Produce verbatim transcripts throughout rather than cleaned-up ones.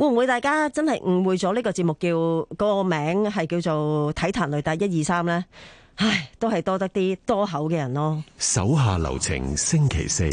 會唔會大家真係誤會咗呢個節目叫嗰個名係叫做體壇雷達一二三呢？唉，都係多得啲多口嘅人咯。 手下留情，星期四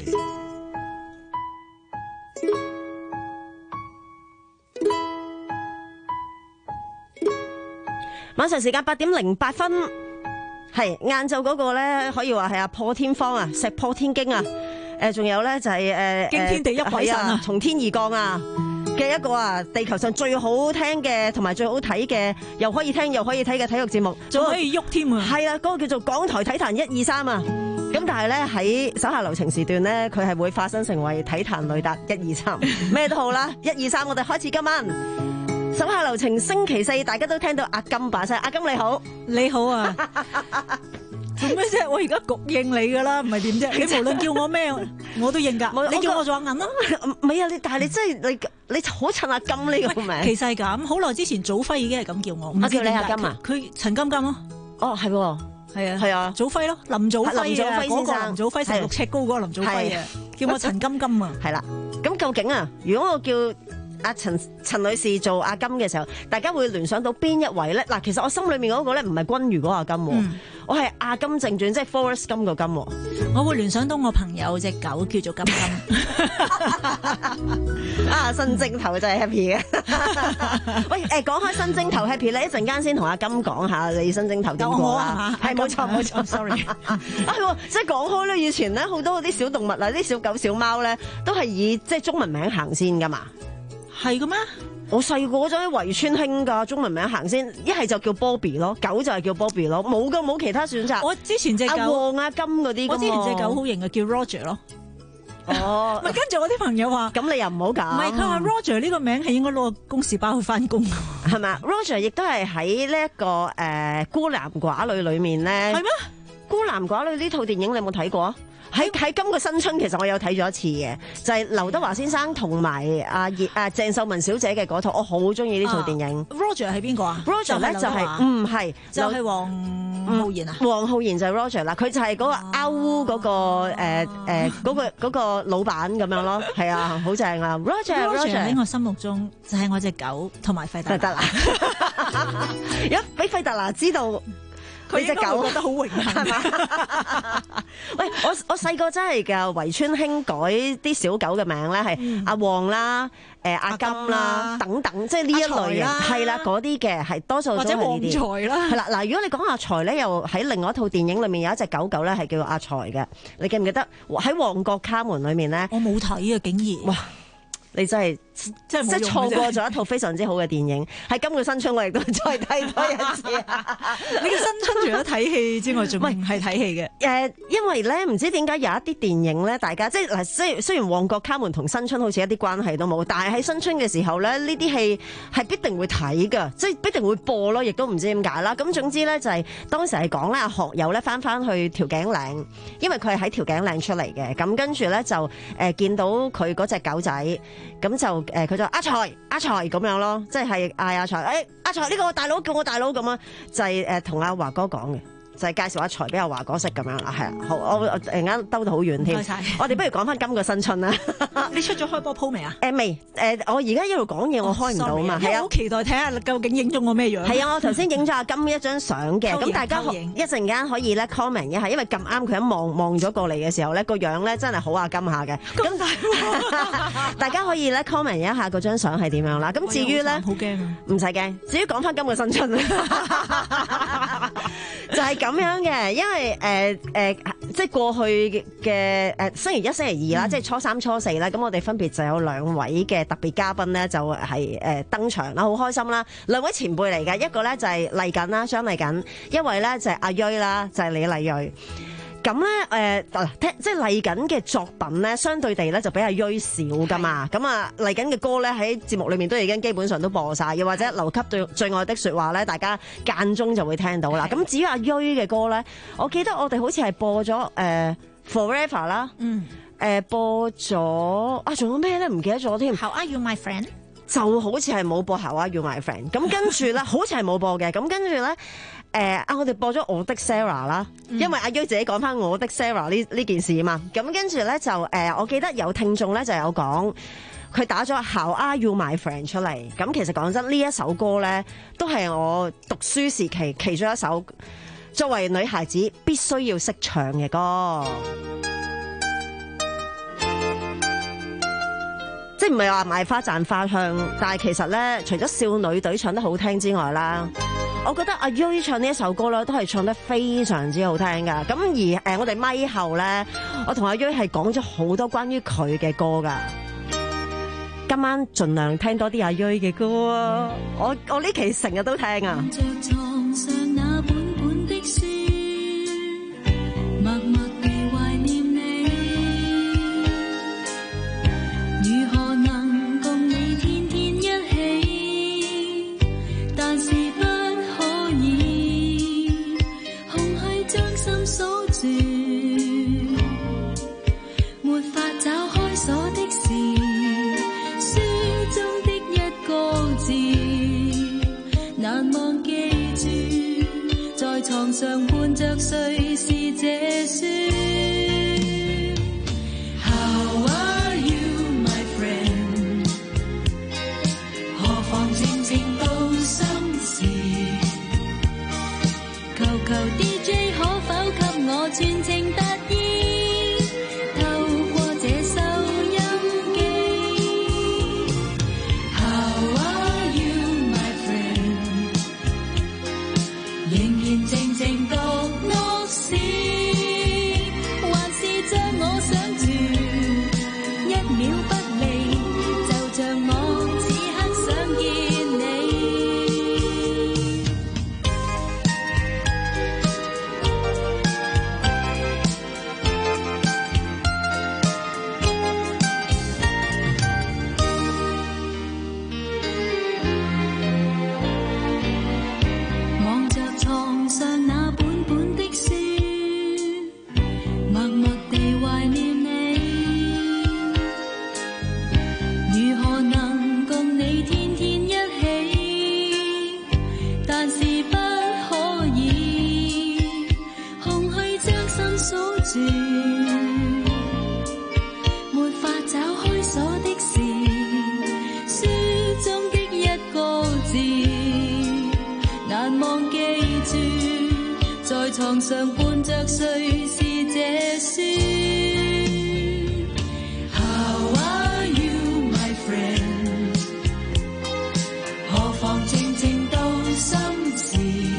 晚上時間八點零八分，係晏晝嗰個咧，可以話係啊破天荒啊，石破天驚啊！誒，仲有咧就係誒驚天地泣鬼神啊， 從天而降啊嘅一個啊，地球上最好聽嘅同埋最好睇嘅，又可以聽又可以睇嘅體育節目， 仲可以喐添啊！ 係啊，嗰個叫做港台體壇一二三啊！咁但係咧喺手下留情時段咧，佢係會化身成為體壇雷達一二三，咩都好啦，一二三，我哋開始今晚手下留情星期四，大家都聽到阿金把聲，阿金你好， 你好啊！做咩啫？我而家焗應你噶啦，唔係點啫？你無論叫我咩，我都應噶。你叫我做阿銀啦， 唔係啊！你但係你真係你你好襯阿金呢個名。 其實係咁，好耐之前祖輝已經係咁叫我。 我叫你阿金啊？ 佢陳金金咯。 哦，係喎， 係啊， 係啊， 祖輝咯，林祖輝啊， 林祖輝先生， 林祖輝成六尺高嗰個林祖輝啊，叫我陳金金啊。 係啦，咁究竟啊，如果我叫阿陳陳女士做阿金嘅時候，大家會聯想到邊一位咧？嗱，其實我心裏面嗰個咧唔係君如嗰個阿金，嗯、我係阿金正傳，即係 Forrest Gump 個金。 我會聯想到我朋友隻狗叫做金金。 啊，新正頭就係 happy 嘅。喂，誒，講開新正頭 happy 咧，一陣間先同阿金講下你新正頭點過啦。係冇錯冇錯 ，sorry。啊，係，即係講開咧，以前咧好多嗰啲小動物啊，啲小狗小貓咧，都係以即係中文名行先噶嘛。係嘅咩？我細個嗰陣喺圍村興噶，中文名行先，一係就叫 Bobby 咯，狗就係叫 Bobby 咯，冇噶冇其他選擇。 我之前隻狗阿黃阿金嗰啲， 我之前隻狗好型嘅，叫 Roger 咯。 哦， 咪跟住我啲朋友話， 咁你又唔好搞。 唔係，佢話 Roger 呢個名係應該攞個公事包去翻工， 係咪 Roger 亦都係喺呢一個誒、呃、孤男寡女裏面咧。係咩？孤男寡女呢套電影你有冇睇過啊？喺喺今個新春其實我有睇咗一次嘅，就係、是、劉德華先生同埋阿葉阿鄭秀文小姐嘅嗰套，我好中意呢套電影。 啊、Roger 係邊個啊 ？Roger 咧就係唔係就係黃浩然啊？ 黃浩然就係 Roger 啦，佢就係嗰個歐烏嗰個誒誒嗰個嗰個老闆咁樣咯，係啊，好正啊 ！Roger，Roger 喺我心目中就係我隻狗同埋費特拿。 如果俾費特拿知道。佢隻狗覺得好榮幸係嘛？ 喂，我我細個真係㗎，圍村興改啲小狗嘅名咧，係阿黃啦、誒阿金啦等等，即係呢一類嘅，係啦嗰啲嘅，係多數都係呢啲。或者旺財啦，係啦嗱。如果你講阿財咧，又喺另外一套電影裏面有一隻狗狗咧，係叫做阿財嘅，你記唔記得？喺旺角卡門裏面咧， 我冇睇啊，竟然哇！ 你真係即係錯過咗一套非常之好嘅電影，喺今個新春我亦都再睇多一次。 你嘅新春除咗睇戲之外，仲唔係睇戲嘅？ 誒，因為咧唔知點解有一啲電影咧，大家即係嗱，雖雖然旺角卡門同新春好似一啲關係都冇，但係喺新春嘅時候咧，呢啲戲係必定會睇㗎，即係必定會播咯，亦都唔知點解啦。咁總之咧就係、是、當時係講咧，學友咧翻翻去調景嶺，因為佢係喺調景嶺出嚟嘅，咁跟住咧就誒、呃、見到佢嗰隻狗仔。咁就誒，佢、呃、就阿財阿財咁樣咯，即係嗌阿財，誒、哎、阿財呢個大佬叫我大佬咁啊，就係誒同阿華哥講嘅。就係介紹阿財俾阿華哥識咁樣啦，係啊，好，我我突然間兜到好遠添，我哋不如講翻今個新春啦。 你出咗開波鋪未啊？ 誒未誒，我而家一路講嘢，我開唔到啊嘛，係啊， 好期待睇下究竟影咗我咩樣。 係啊，我頭先影咗阿金一張相嘅，咁大家一陣間可以咧 comment 一下，因為咁啱佢一望望咗過嚟嘅時候咧，個樣咧真係好阿金下嘅。咁大大家可以咧 comment 一下嗰張相係點樣啦。咁至於咧， 好驚啊！ 唔使驚。至於講翻今個新春，就係咁樣嘅，因為誒誒、呃呃，即係過去嘅誒星期一、星期二啦，嗯、即係初三、初四啦，咁我哋分別就有兩位嘅特別嘉賓咧，就係、是、誒、呃、登場啦，好開心啦！兩位前輩嚟嘅，一個咧就係麗瑾啦，張麗瑾，一位咧就係阿蕊啦，就係、是、李麗蕊。咁咧誒，聽即係麗瑾嘅作品咧，相對地咧就比阿蕊少噶嘛。咁啊，麗瑾嘅歌咧喺節目裏面都已經基本上都播晒，又或者留給對最愛的説話咧，大家間中就會聽到啦。咁至於阿蕊嘅歌咧，我記得我哋好似係播咗誒、呃、Forever 啦，嗯，誒、呃、播咗啊，仲有咩咧？唔記得咗添。 How are you, my friend？ 就好似係冇播 How are you, my friend？ 咁跟住咧，好似係冇播嘅。咁跟住咧。誒啊、呃！我哋播咗我的 Sarah 啦，因為阿蕊自己講翻我的 Sarah 呢呢件事啊嘛，咁跟住咧就誒、呃，我記得有聽眾咧就有講， 佢打咗 How Are You My Friend 出嚟。咁其實講真，呢一首歌咧，都係我讀書時期其中一首作為女孩子必須要識唱嘅歌。即係唔係話賣花讚花香，但係其實咧，除咗少女隊唱得好聽之外啦，我覺得阿 Yoy 唱呢一首歌咧，都係唱得非常之好聽噶。咁而誒，我哋咪後咧，我同阿 Yoy 係講咗好多關於佢嘅歌噶。今晚盡量聽多啲阿 Yoy 嘅歌啊！我我呢期成日都聽啊。 着床上那本本的書，默默地懷念你，如何能共你天天一起？但是不可以，空虛將心鎖住，沒法找開鎖的是書中的一個字，難忘記住，在床上伴着睡是這書。How are you, my friend？ 何妨靜靜到心事，求求 D J 可否給我全情達意，透過這收音機。How are you, my friend？ 仍然靜靜讀樂史，還是將我想住，一秒不離，就像我此刻想見你。望着床上那本本的書，默默地懷念你，如何能共你天天一起？但是不可以，空虛將心鎖住，沒法找開鎖的是書中的一個字，難忘記住，在床上伴着睡是這書。How are you, my friend？ 何妨靜靜到心事，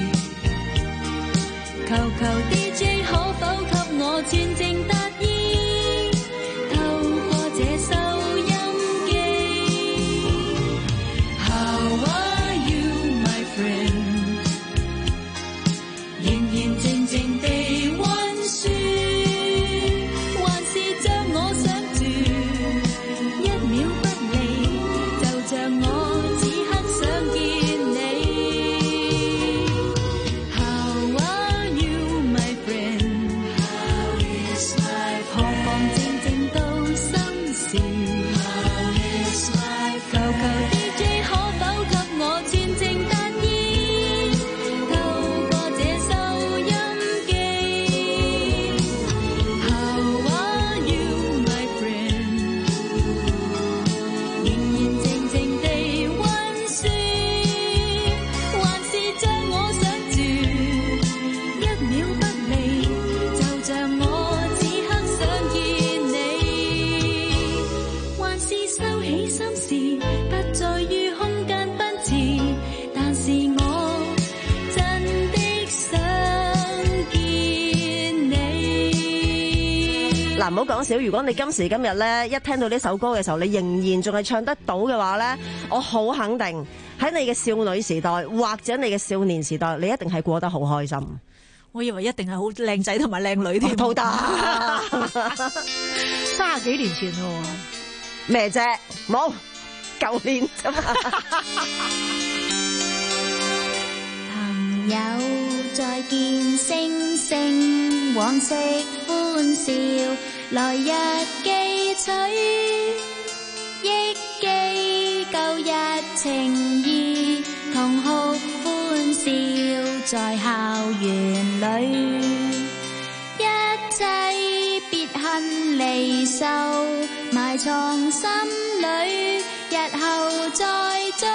求求 D J 可否給我全情達意，透過這收音機。How are you, my friend？ 仍然靜靜地溫書，還是將我想住，一秒不離，就像我此刻想見你。How are you, my friend？ How is my friend？ 何妨靜靜到心事， How is my friend？ 求求 D J 可否給我全情達意，透過這收音機。How are you, my friend？ 仍然靜靜地溫書，還是將我想住，一秒不離，就像我此刻想見你。還是收起心事，不再於空間奔馳，但是我真的想見你。 嗱，唔好講笑，如果你今時今日咧一聽到呢首歌嘅時候，你仍然仲係唱得到嘅話咧，我好肯定喺你嘅少女時代或者你嘅少年時代，你一定係過得好開心。 我以為一定係好靚仔同埋靚女添， 都得三十幾年前咯。 咩啫？冇，舊年啫嘛。 朋友再見星星，往昔歡笑，來日記取，憶記舊日情誼，同哭歡笑在校園裏，一切別恨離愁埋藏心裏。 後再追，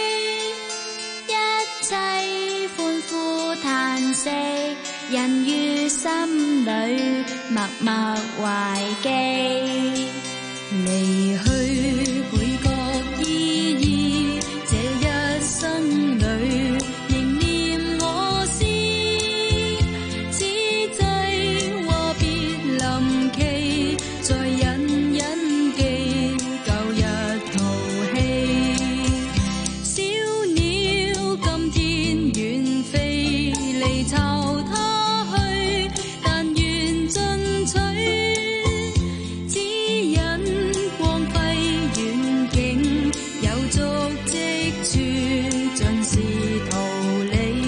一切歡呼嘆息，人於心裏默默懷記，離去會覺意義，這一生裏仍念我思，此際話別臨期，再隱隱記舊日淘氣，小鳥今天遠飛，離巢他去，但願進取，指引光輝遠景，有足跡處盡是桃李。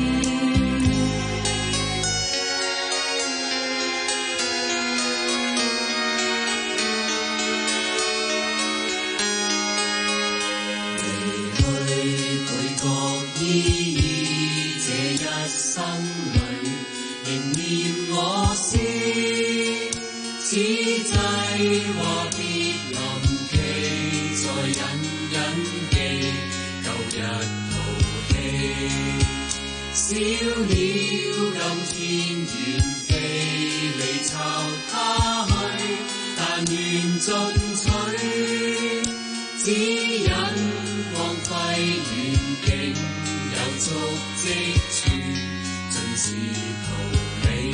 離去倍覺意義，這一生裏仍念我思，此際話別臨期，再隱隱記舊日淘氣，小鳥今天遠飛，離巢他去，但願進取，指引光輝遠景，有足跡處盡是桃李，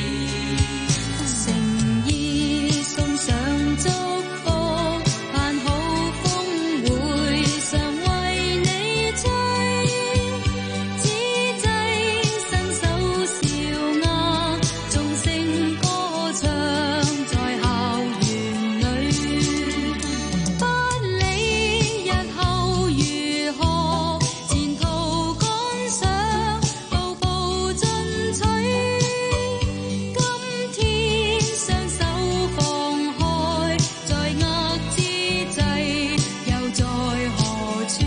誠意送上祝福，盼好風會常為你吹，此際伸手笑額，眾聲歌唱在校園裏，不理日後如何，前途趕上，步步進取，今天雙手放開，在握之際又在何處？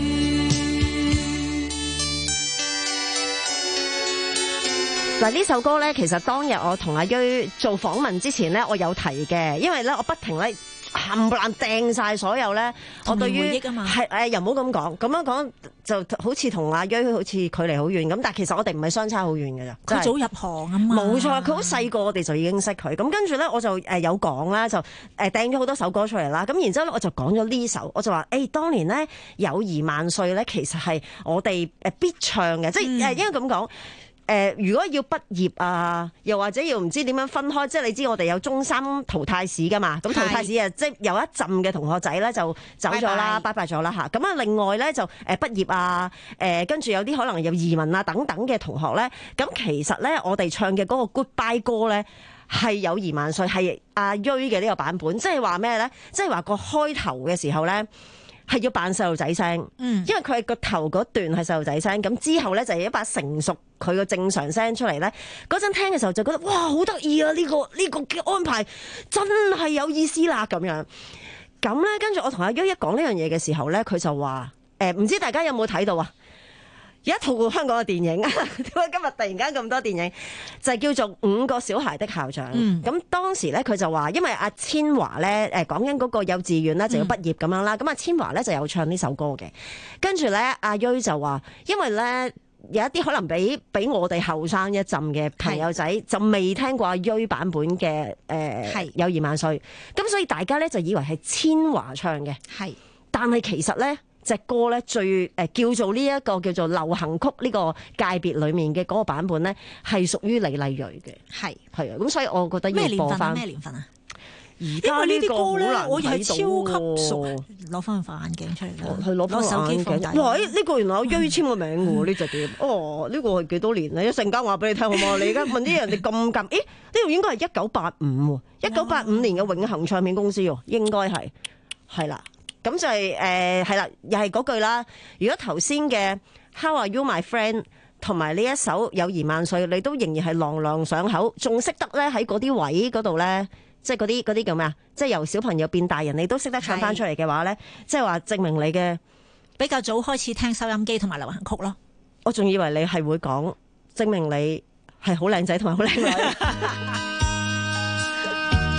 嗱，呢首歌咧，其實當日我同阿於做訪問之前咧，我有提嘅，因為咧我不停咧冚唪唥掟晒所有咧，我對於童年回憶啊嘛係誒又唔好咁講，咁樣講就好似同阿於好似距離好遠咁，但係其實我哋唔係相差好遠嘅咋，真係佢早入行啊嘛， 冇錯，佢好細個，我哋就已經識佢。咁跟住咧，我就誒有講啦，就誒掟咗好多首歌出嚟啦。咁然之後咧，我就講咗呢首，我就話誒、欸，當年咧友誼萬歲咧，其實係我哋誒必唱嘅，即係誒應該咁講。誒、呃，如果要畢業啊，又或者要唔知點樣分開，即係你知我哋有中三淘汰試噶嘛？咁淘汰試啊，即係有一陣嘅同學仔咧就走咗啦，拜拜咗啦嚇。咁啊，另外咧就誒畢業啊，誒跟住有啲可能有移民啊等等嘅同學咧，咁其實咧我哋唱嘅嗰個 Goodbye 歌咧係友誼萬歲，係阿於嘅呢個版本，即係話咩咧？即係話個開頭嘅時候咧。係要扮細路仔聲，因為佢係個頭嗰段係細路仔聲，咁之後咧就係一把成熟佢個正常聲出嚟咧。嗰陣聽嘅時候就覺得哇好得意啊！呢、這個呢、這個嘅安排真係有意思啦咁樣。咁咧跟住我同阿於一講呢樣嘢嘅時候咧，佢就話誒唔知大家有冇睇到啊？有一套香港嘅電影，點解今日突然間咁多電影？就係叫做《五個小孩的校長》。咁、嗯、當時咧，佢就話，因為阿千華咧，誒講緊嗰個幼稚園咧就要畢業咁樣啦。咁阿、嗯、千華咧就有唱呢首歌嘅。跟住咧，阿於就話，因為咧有一啲可能比比我哋後生一陣嘅朋友仔是就未聽過阿於版本嘅誒友誼萬歲。咁所以大家咧就以為係千華唱嘅。係是，但係其實咧。隻歌咧最誒叫做呢一個叫做流行曲呢個界別裡面嘅嗰個版本咧係屬於李麗蕊嘅，係係啊，咁所以我覺得要播翻咩年份啊？而家呢啲歌咧，我係超級熟，攞翻副眼鏡出嚟啦，去攞翻手機放大。哇！呢、呢個原來有於簽個名嘅喎，呢隻碟。哦，呢、呢個係幾多年咧？一陣間話俾你聽好唔好？你而家問啲人哋咁近，咦？呢度應該係一九八五喎，一九八五年嘅永恆唱片公司喎，應該係係啦。咁就係誒係啦，又係嗰句啦。如果頭先嘅 How are you my friend 同埋呢一首友誼萬歲，你都仍然係朗朗上口，仲識得咧喺嗰啲位嗰度咧，即係嗰啲嗰啲叫咩啊？即係由小朋友變大人，你都識得唱翻出嚟嘅話咧，即係話證明你嘅比較早開始聽收音機同埋流行曲咯。我仲以為你係會講證明你係好靚仔同埋好靚女。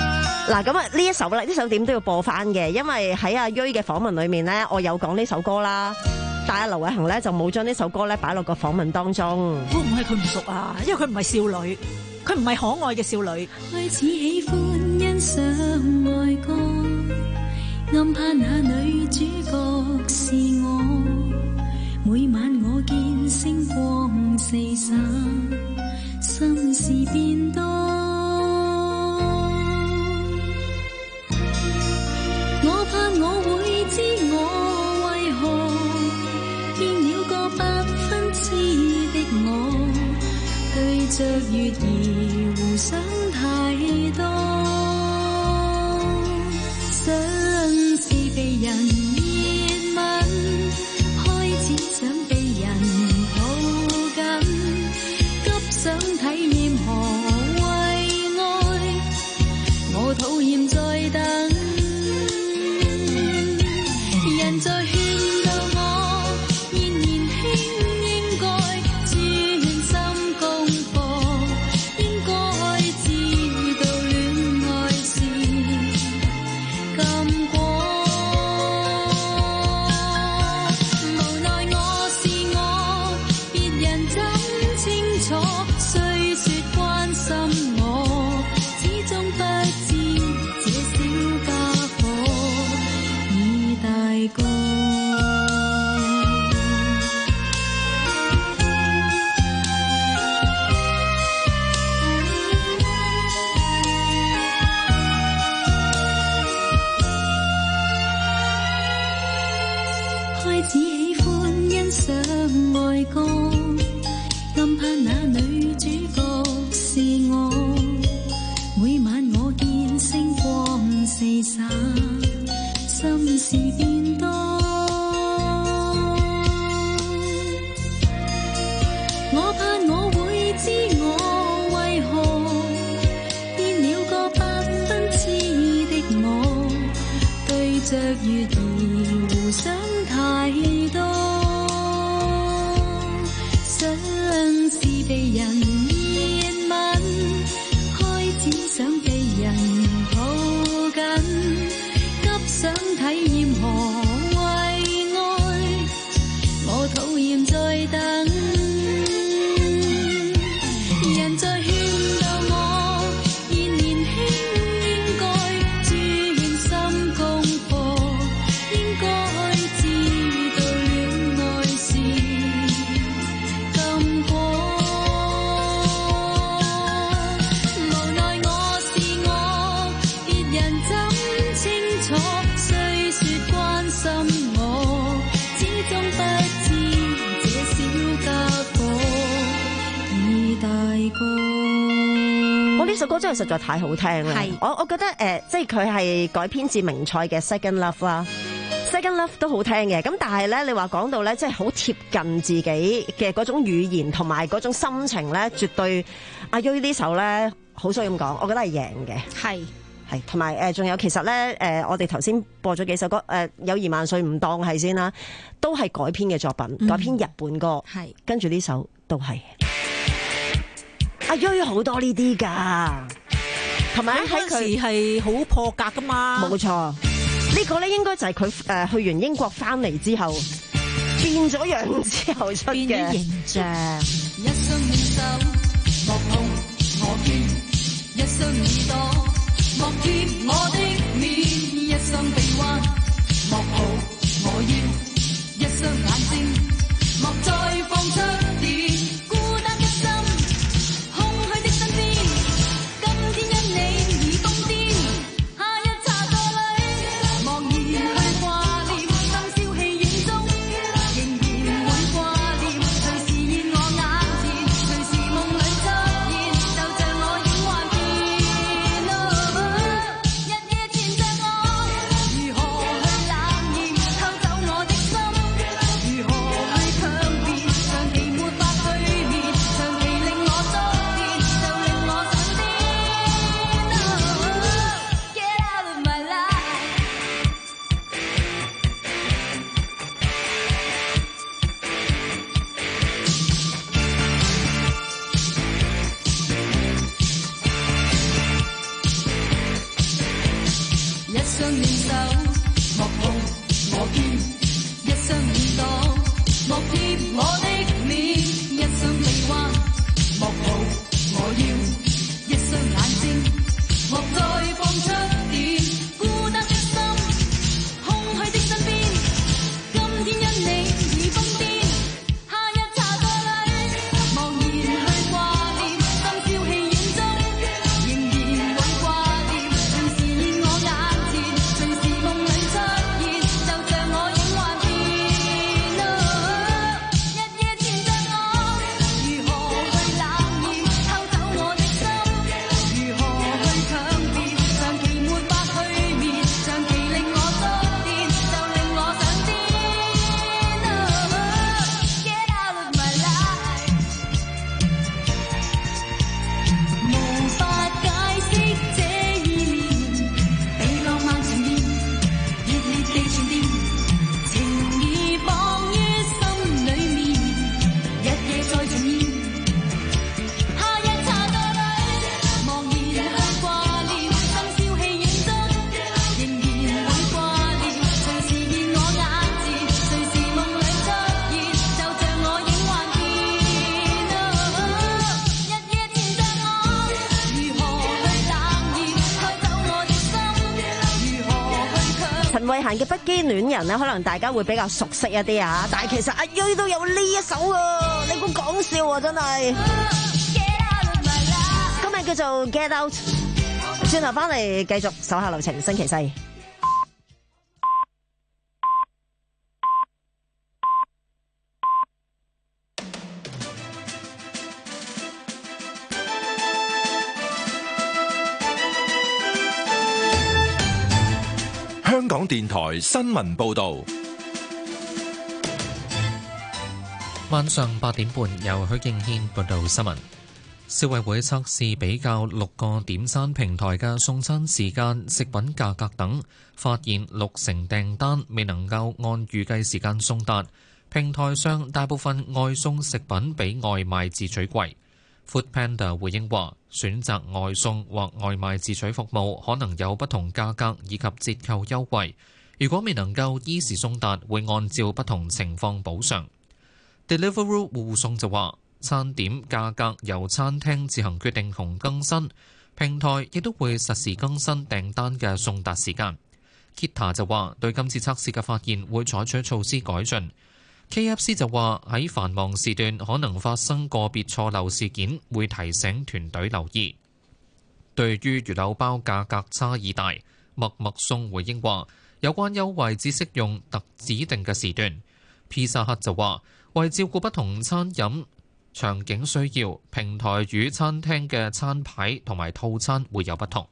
嗱，咁啊呢一首咧，呢首點都要播翻嘅，因為喺阿芮嘅訪問裏面咧，我有講呢首歌啦，但係劉偉恒咧就冇將呢首歌咧擺落個訪問當中。 會唔會係佢唔熟啊？因為佢唔係少女，佢唔係可愛嘅少女。 開始喜歡欣賞愛歌，暗盼那女主角是我。每晚我見星光四散，心事變多。我怕我會知我為何變了個百分之的我，對着月兒互想太多，想是被人熱吻，開始想被人抱緊，急想體驗何謂愛，我討厭再等。人在勸導我，現年輕應該專心功課，應該知道戀愛是禁果。無奈我是我，別人怎清楚？雖說關心我，始終不知這小家伙已大個。開始喜歡欣賞愛歌，暗盼那女主角是我。每晚我見星光四散，心事變多。我怕我會知我為何變了個百分之的我，對着月兒互想太多，想是被人熱吻，開始想被人抱緊，急想體驗何謂愛，我討厭再等。人在勸導我，現年輕應該專心功課，應該知道戀愛是禁果。無奈我是我，別人怎清楚？雖說關心我，始終不知這小家伙已大個。 我呢首歌真係實在太好聽啦！ 係我我覺得誒、呃，即係佢係改編自名賽嘅《Second Love》啦，《Second Love》都好聽嘅。咁但係咧，你話講到咧，即係好貼近自己嘅嗰種語言同埋嗰種心情咧，絕對阿芮呢首咧，好想咁講，我覺得係贏嘅。 係係同埋誒，仲有其實咧誒、呃，我哋頭先播咗幾首歌誒、呃，友誼萬歲唔當係先啦，都係改編嘅作品， 嗯改編日本歌， 係跟住呢首都係。阿芮好多呢啲噶，同埋喺嗰陣時佢係好破格噶嘛。 冇錯，呢個咧應該就係佢誒去完英國翻嚟之後變咗樣之後出變咗嘅。 形象。 一雙面手，莫碰我肩；一雙耳朵，莫貼我的面；一雙臂彎，莫抱我腰；一雙眼睛，莫再放出電。孤單的心，空虛的身邊，今天因你而瘋癲。下一茶座裏，茫然去掛念，當消氣遠中，仍然會掛念。隨時現我眼前，隨時夢裏出現，就像我影幻變。日夜纏着我，如何去冷豔，偷走我的雙聯手，莫抱我肩，一雙耳朵，莫貼我的面，一雙臂彎，莫抱我腰，一雙眼睛，莫再放出電，孤單的心，空虛的身邊，今天因你而瘋癲，夏日茶座裏，茫然去掛念，深宵戲院中，仍然會掛念，隨時現我眼前，隨時夢裏出現，就像我影幻變。日夜纏着我，如何去冷豔，偷走我的心，如何去強辯，長期沒法去眠，長期令我觸電，就令我想癲。Get out of my life，無法解釋這意念，被浪漫纏綿，熱烈地傳電，情意綁於心裏面，日夜再重現。夏日茶座裏，茫然去掛念，深宵戲院中，仍然會掛念，隨時現我眼前，隨時夢裏出現，就像我影幻變。日夜纏着我，如何去冷豔，偷走我的心，如何去強。 陳慧嫻嘅《不羈戀人》咧，可能大家會比較熟悉一啲啊，但係其實阿瑞都有呢一首啊，你估講笑啊，真係。 Get out of my life。 今日叫做 Get Out， 轉頭翻嚟繼續手下留情，星期四。 香港電台新聞報導， 晚上八點半由許敬軒報道新聞。消委會測試比較六個點餐平台嘅送餐時間、食品價格等，發現六成訂單未能夠按預計時間送達。平台上大部分外送食品比外賣自取貴。Foodpanda 回應話，選擇外送或外賣自取服務可能有不同價格以及折扣優惠。如果未能夠依時送達，會按照不同情況補償。Deliveroo 互送就話，餐點價格由餐廳自行決定同更新，平台亦都會實時更新訂單嘅送達時間。Kita 就話，對今次測試嘅發現會採取措施改進。K F C 就話喺繁忙時段可能發生個別錯漏事件，會提醒團隊留意。對於魚柳包價格差異大，麥麥送回應話有關優惠只適用特指定嘅時段。Pizza Hut 就話為照顧不同餐飲場景需要，平台與餐廳嘅餐牌同埋套餐會有不同。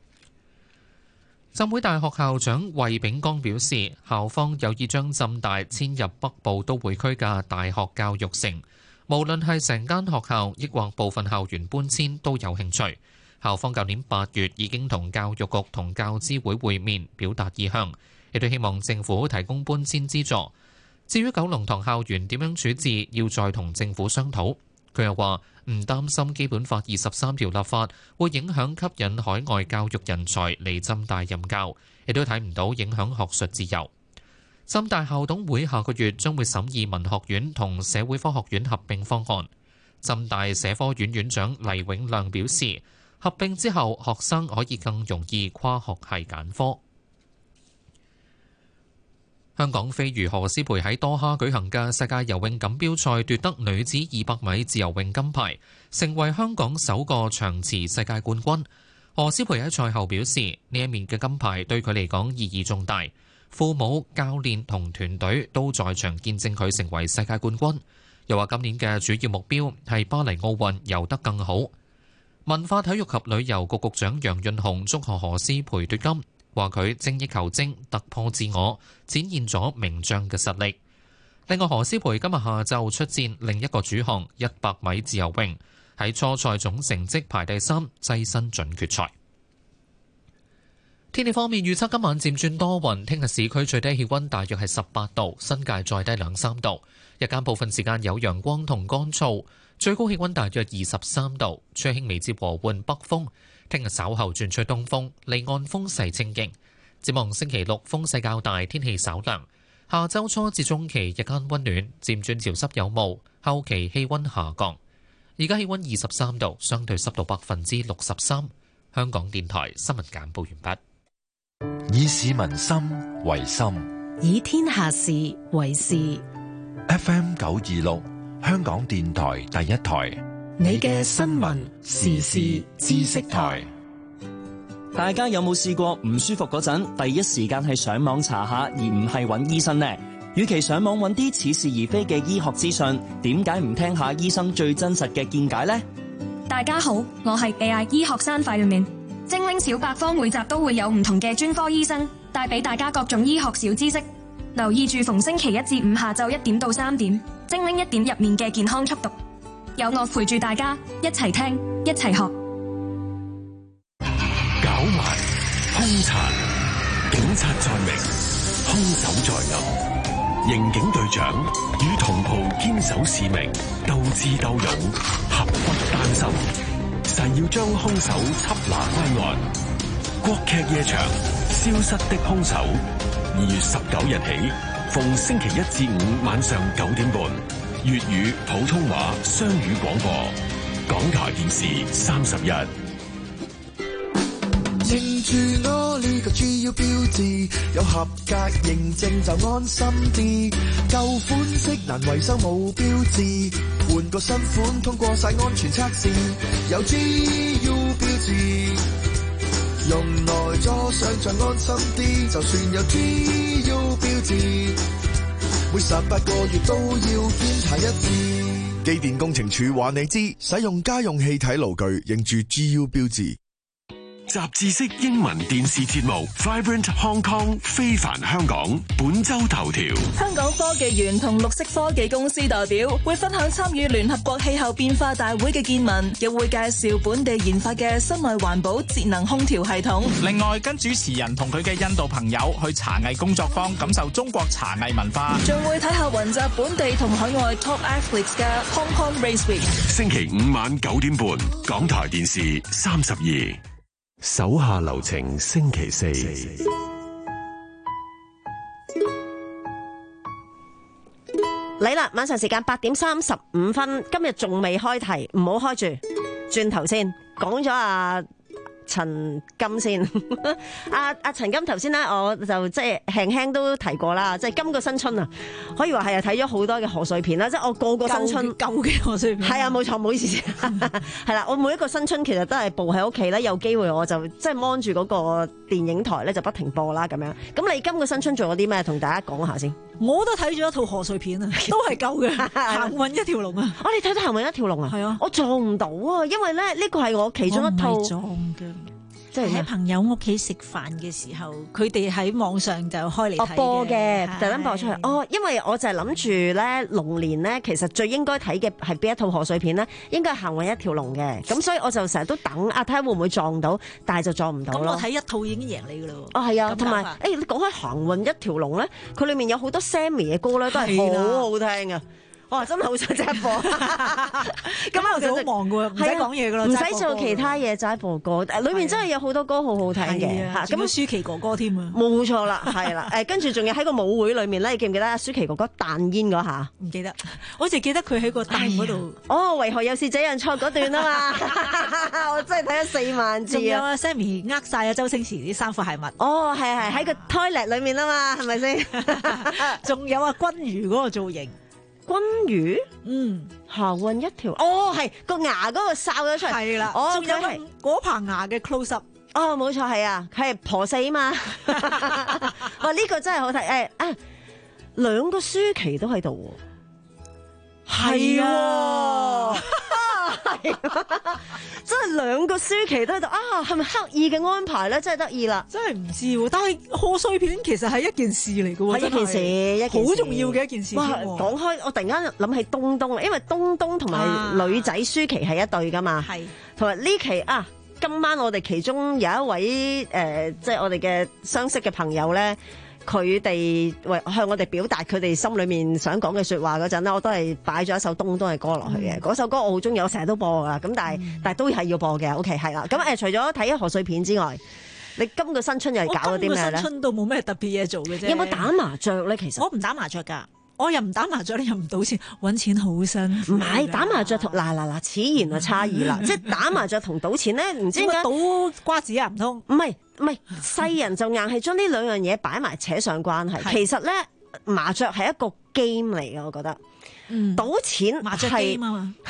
浸會大學校長衛炳江表示，校方有意將浸大遷入北部都會區嘅大學教育城，無論係成間學校抑或部分校園搬遷都有興趣。校方舊年八月已經同教育局同教資會會面，表達意向，亦都希望政府提供搬遷資助。至於九龍塘校園點樣處置，要再同政府商討。佢又話唔擔心基本法二十三條立法會影響吸引海外教育人才嚟浸大任教，亦都睇唔到影響學術自由。浸大校董會下個月將會審議文學院同社會科學院合併方案。浸大社科院院長黎永亮表示，合併之後學生可以更容易跨學系揀科。香港飛魚何詩蓓喺多哈舉行嘅世界游泳錦標賽奪得女子二百米自由泳金牌，成為香港首個長池世界冠軍。何詩蓓喺賽後表示，呢一面嘅金牌對佢嚟講意義重大，父母、教練同團隊都在場見證佢成為世界冠軍。又話今年嘅主要目標係巴黎奧運游得更好。文化體育及旅遊局局長楊潤雄祝賀何詩蓓奪金，話佢精益求精、突破自我，展現咗名將嘅實力。另外，何詩蓓今日下晝出戰另一個主項一百米自由泳，喺初賽總成績排第三，躋身準決賽。天氣方面預測今晚漸轉多雲，聽日市區最低氣溫大約係十八度，新界再低兩三度。日間部分時間有陽光同乾燥，最高氣溫大約二十三度，吹輕微至和緩北風。聽日稍後轉吹東風，離岸風勢清勁。 展望星期六風勢較大，天氣稍涼。下周初至中期日間温暖，漸轉潮濕有霧，後期氣温下降。而家氣温二十三度，相對濕度百分之六十三。香港電台新聞簡報完畢。以市民心為心， 以天下事為事。 F M 九二六，香港電台第一台， 你嘅新聞時事知識台。 大家有冇試過唔舒服嗰陣，第一時間係上網查下，而唔係揾醫生呢？與其上網揾啲似是而非嘅醫學資訊，點解唔聽下醫生最真實嘅見解呢？ 大家好，我係 A I 醫學生塊面精靈小百科，每集都會有唔同嘅專科醫生帶俾大家各種醫學小知識。留意住逢星期一至五下晝一點到三點，精靈一點入面嘅健康速讀，有我陪住大家一齊聽一齊學。 搞埋兇殘，警察在明，兇手在暗。刑警隊長與同袍堅守使命，鬥智鬥勇，合骨丹心，誓要將兇手緝拿歸案。國劇夜場，消失的兇手，二月十九日起，逢星期一至五晚上九點半，粵語、普通話雙語廣播，港台電視三十一。 認住我呢個 G U 標誌，有合格認證就安心啲。舊款式難維修冇標誌，換個新款通過晒安全測試。有 G U 標誌，用耐咗想像安心啲。就算有 G U 標誌，每十八個月都要檢查一次。機電工程署話你知，使用家用氣體爐具認住 G U 標誌。 雜誌式英文電視節目 Vibrant Hong Kong 非凡香港本周頭條。 香港科技園同綠色科技公司代表會分享參與聯合國氣候變化大會嘅見聞，亦會介紹本地研發嘅室內環保節能空調系統。 另外跟主持人同佢嘅印度朋友去茶藝工作坊，感受中國茶藝文化。 仲會睇下雲集本地同海外 top athletes 嘅 Hong Kong Race Week。 星期五晚九點半，港台電視三十二。手下留情，星期四。 嚟啦，晚上時間八點三十五分，今日仲未開題，唔好開住，轉頭先講咗啊。陳金先，阿阿陳金頭先咧，我就即係輕輕都提過啦，即係今個新春啊，可以話係啊睇咗好多嘅賀歲片啦，即係我個個新春舊嘅賀歲片， 係啊冇錯，唔好意思，係啦，我每一個新春其實都係播喺屋企咧，有機會我就即係 mon 住嗰個電影台咧就不停播啦咁樣。咁你今個新春做咗啲咩？同大家講下先。 我都睇咗一套賀歲片啊，都係舊嘅，行運一條龍啊！ 我哋睇到行運一條龍啊，係啊，我撞唔到啊，因為咧呢個係我其中一套。 撞嘅。即係喺朋友屋企食飯嘅時候，佢哋喺網上就開嚟睇播嘅，特登播出嚟。哦，因為我就係諗住咧，龍年咧其實最應該睇嘅係邊一套賀歲片咧？應該係行運一條龍嘅。咁所以我就成日都等啊，睇下會唔會撞到，但係就撞唔到咯。 咁我睇一套已經贏你噶啦。 哦，係啊，同埋誒，你講開行運一條龍咧，佢裏面有好多 Sammy 嘅歌咧，都係好好聽啊！哇！真係好想齋播，咁我就好忙噶，唔使講嘢噶啦， 唔使做其他嘢，齋播歌。裏面真係有好多歌好好聽嘅嚇， 咁舒淇哥哥添啊， 冇錯啦，係啦。誒，跟住仲要喺個舞會裏面咧，你記唔記得舒淇哥哥彈煙嗰下？ 唔記得，我淨記得佢喺個凳嗰度。 哦，為何又是這樣錯嗰段啊嘛？我真係睇咗四萬字啊！ 仲有啊 Sammy 呃晒啊周星馳啲衫褲鞋襪。 哦，係係喺個 toilet 裏面啊嘛，係咪先？ 仲有啊君如嗰個造型。 君如， 嗯， 行運一條，哦，係個牙嗰個哨咗出嚟， 係啦， 哦， 仲有嗰棚牙嘅 close up， 哦，冇錯，係啊，佢係婆四啊嘛，哇，呢個真係好睇，誒啊，兩個舒淇都喺度，係啊。係，真係兩個舒淇都喺度啊！係咪刻意嘅安排咧？真係得意啦！ 真係唔知喎，但係賀歲片其實係一件事嚟嘅喎， 係一件事，一件事好重要嘅一件事。 哇！講開，我突然間諗起東東，因為東東同埋女仔舒淇係一對噶嘛，係同埋呢期啊，今晚我哋其中有一位誒，即係我哋嘅相識嘅朋友咧。佢哋為向我哋表達佢哋心裏面想講嘅説話嗰陣咧，我都係擺咗一首東東嘅歌落去嘅。嗰、嗯、首歌我好中意，我成日都播噶。咁但係、嗯、但係都係要播嘅。OK 係啦。咁誒、呃，除咗睇賀歲片之外， 你今個新春又係搞咗啲咩咧？ 我今個新春都冇咩特別嘢做嘅啫。 有冇打麻雀咧？其實我唔打麻雀㗎。我又唔打麻雀，你又唔賭錢，揾錢好辛苦。 唔係打麻雀同嗱嗱嗱，此言啊差異啦，即係打麻雀同賭錢咧，唔知點解賭瓜子啊？唔通？ 唔係唔係，世人就硬係將呢兩樣嘢擺埋扯上關係。其實咧，麻雀係一個 game 嚟嘅，我覺得。嗯，賭錢麻雀 game 啊嘛，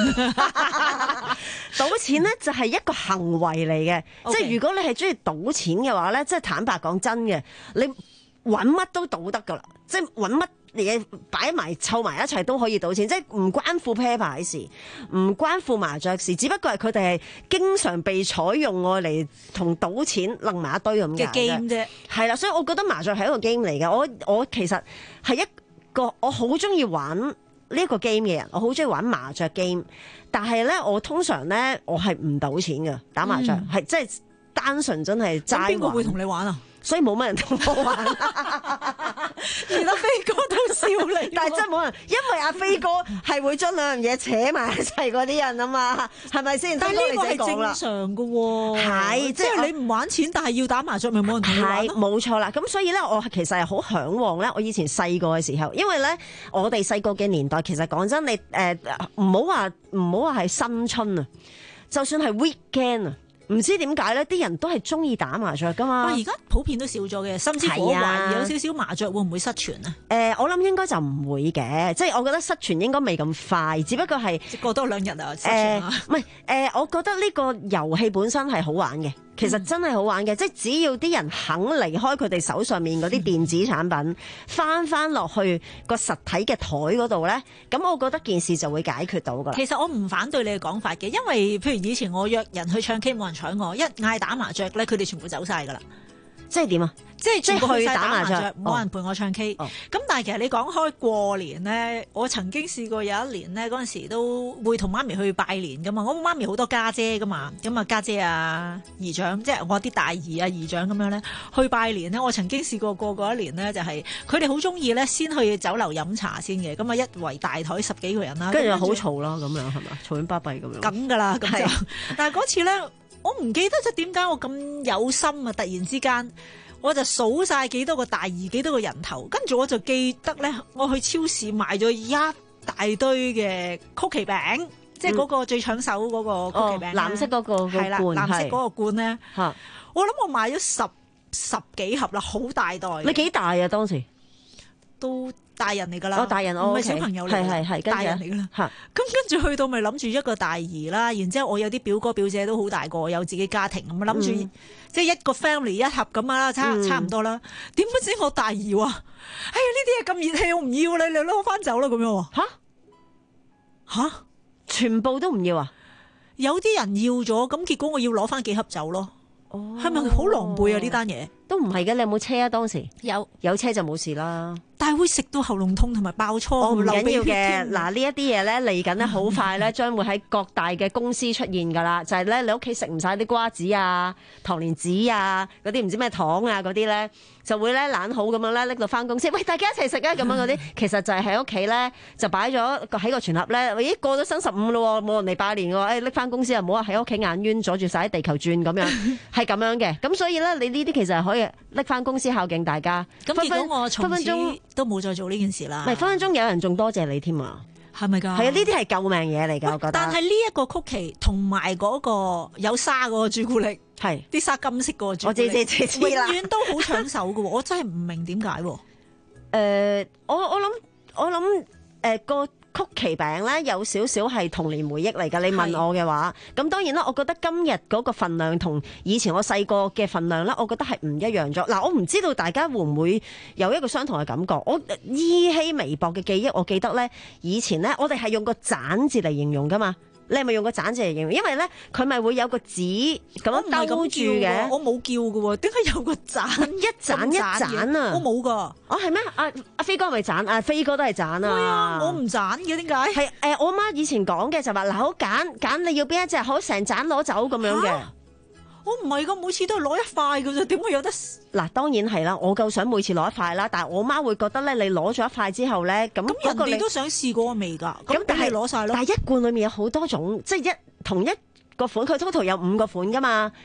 賭錢咧就係一個行為嚟嘅，即係如果你係中意賭錢嘅話咧，即係坦白講真嘅，你揾乜都賭得噶啦，即係揾乜嘢擺埋湊埋一齊都可以賭錢，即係唔關乎啤牌事，唔關乎麻雀事，只不過係佢哋係經常被採用愛嚟同賭錢掕埋一堆咁嘅 game 啫。 係啦，所以我覺得麻雀係一個 game 嚟嘅。我我其實係一個我好中意玩呢一個 game 嘅人，我好中意玩麻雀 game，但係咧我通常咧我係唔賭錢嘅，打麻雀係即係單純真係齋玩。 邊個會同你玩啊？ 所以冇乜人同我玩，而阿飛哥都笑你， 但係真係冇人，因為阿飛哥係會將兩樣嘢扯埋一齊嗰啲人啊嘛，係咪先？ 但係呢個係正常嘅喎， 係即係你唔玩錢，但係要打麻雀，咪冇人同你玩咯。 係冇錯啦，咁所以咧，我其實係好嚮往咧。我以前細個嘅時候，因為咧，我哋細個嘅年代，其實講真，你誒唔好話唔好話係新春啊，就算係 weekend 啊。唔知點解咧，啲人都係中意打麻雀噶嘛。 而家普遍都少咗嘅，甚至乎我懷疑有少少麻雀會唔會失傳啊？ 誒、呃，我諗應該就唔會嘅，即係我覺得失傳應該未咁快，只不過係過多兩日啊失傳啊。 唔係誒，我覺得呢個遊戲本身係好玩嘅。其實真係好玩嘅，即係只要啲人肯離開佢哋手上面嗰啲電子產品，翻翻落去個實體嘅台嗰度咧，咁我覺得件事就會解決到噶啦。 其實我唔反對你嘅講法嘅，因為譬如以前我約人去唱 K 冇人睬我，一嗌打麻雀咧，佢哋全部走晒噶啦。 即係點啊？ 即係全部去打麻雀， 冇人陪我唱 K。咁、哦、但係其實你講開過年咧，我曾經試過有一年咧，嗰陣時都會同媽咪去拜年噶嘛。我媽咪好多家姐噶嘛，咁啊家姐啊姨丈，即係我啲大姨啊姨丈咁樣咧去拜年咧。我曾經試過過嗰一年咧，就係佢哋好中意咧先去酒樓飲茶先嘅，咁啊一圍大台十幾個人啦， 跟住又好嘈啦，咁樣係嘛，嘈喧巴閉咁樣。 咁噶啦，咁就但係嗰次咧，我唔記得咗點解我咁有心啊！突然之間。我就數晒幾多個大姨幾多個人頭，跟住我就記得咧，我去超市買咗一大堆嘅曲奇餅，嗯、即係嗰個最搶手嗰個曲奇餅， 藍色嗰個係啦，藍色嗰個罐咧， 嚇， 我諗我買咗十十幾盒啦，好大袋。 你幾大啊？當時都大人嚟㗎啦， 哦大人，唔係小朋友嚟，係係係大人嚟㗎啦。嚇，咁跟住去到咪諗住一個大姨啦，然之後我有啲表哥表姐都好大個，有自己家庭咁啊，諗住、嗯、即係一個 family 一盒咁啊啦，差、嗯、差唔多啦。點不知我大姨話：哎呀呢啲嘢咁熱氣，我唔要啦，你攞翻走啦咁樣。吓？吓？ 全部都唔要啊？ 有啲人要咗，咁結果我要攞翻幾盒走咯。哦，係咪好狼狽啊？呢單嘢都唔係嘅，你有冇車啊？當時有有車就冇事啦。 但係會食到喉嚨痛同埋爆瘡， 我唔緊要嘅。嗱呢一啲嘢咧嚟緊咧，好快咧，將會喺各大嘅公司出現㗎啦。就係咧，你屋企食唔晒啲瓜子啊、糖蓮子啊、嗰啲唔知咩糖啊嗰啲咧，就會咧懶好咁樣咧拎到翻公司，喂大家一齊食啊咁樣嗰啲，其實就係喺屋企咧就擺咗喺個全盒咧。咦過咗新十五咯，冇人嚟拜年喎，誒拎翻公司又唔好話喺屋企眼冤阻住晒啲地球轉咁樣，係咁樣嘅。咁所以咧，你呢啲其實係可以拎翻公司孝敬大家。 咁結果我從此分分鐘都冇再做呢件事啦。 唔係分分鐘有人仲多謝你添啊！ 係咪㗎？ 係啊，呢啲係救命嘢嚟㗎，我覺得。 但係呢一個曲奇同埋嗰個有沙嗰個朱古力， 係啲沙金色嗰個朱古力， 我知知知知啦， 永遠都好搶手㗎喎！我真係唔明點解喎。誒、 呃，我我諗我諗誒個曲奇餅咧有少少係童年回憶嚟㗎。你問我嘅話，咁當然啦，我覺得今日嗰個份量同以前我細個嘅份量咧，我覺得係唔一樣咗。嗱，我唔知道大家會唔會有一個相同嘅感覺。我依稀微薄嘅記憶，我記得咧，以前咧，我哋係用個盞字嚟形容㗎嘛。你係咪用個盞字嚟形容？因為咧，佢咪會有個紙咁樣兜住嘅。 我冇叫嘅喎，點解有個盞一盞一盞啊？ 我冇㗎。 哦，係咩？阿阿飛哥係咪盞？阿飛哥都係盞啊。 係啊，我唔盞嘅，點解？ 係誒、呃，我媽以前講嘅就話嗱，好揀揀你要邊一隻，好成盞攞走咁樣嘅。 我唔係㗎，每次都係攞一塊㗎啫，點會有得？ 嗱，當然係啦，我夠想每次攞一塊啦，但係我媽會覺得咧，你攞咗一塊之後咧，咁咁人哋都想試嗰個味㗎。咁但係攞晒咯。 但係一罐裡面有好多種，即係一同一個款，佢 total 有五個款㗎嘛。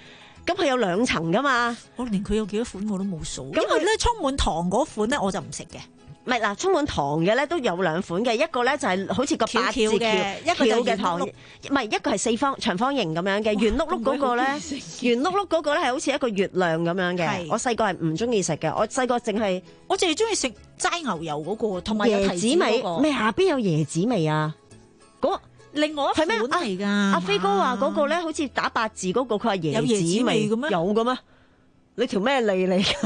咁佢有兩層噶嘛。 我連佢有幾多款我都冇數，因為咧充滿糖嗰款咧我就唔食嘅。 唔係嗱，充滿糖嘅咧都有兩款嘅，一個咧就係好似個八字嘅，一個就嘅糖，唔係一個係四方長方形咁樣嘅，圓碌碌嗰個咧，圓碌碌嗰個咧係好似一個月亮咁樣嘅。我細個係唔中意食嘅，我細個淨係我淨係中意食齋牛油嗰個，同埋椰子味。咩下邊有椰子味啊？嗰另外一款嚟㗎。 阿飛哥話嗰個咧好似打八字嗰個，佢話椰子味嘅咩？有嘅咩？你條咩脷嚟㗎？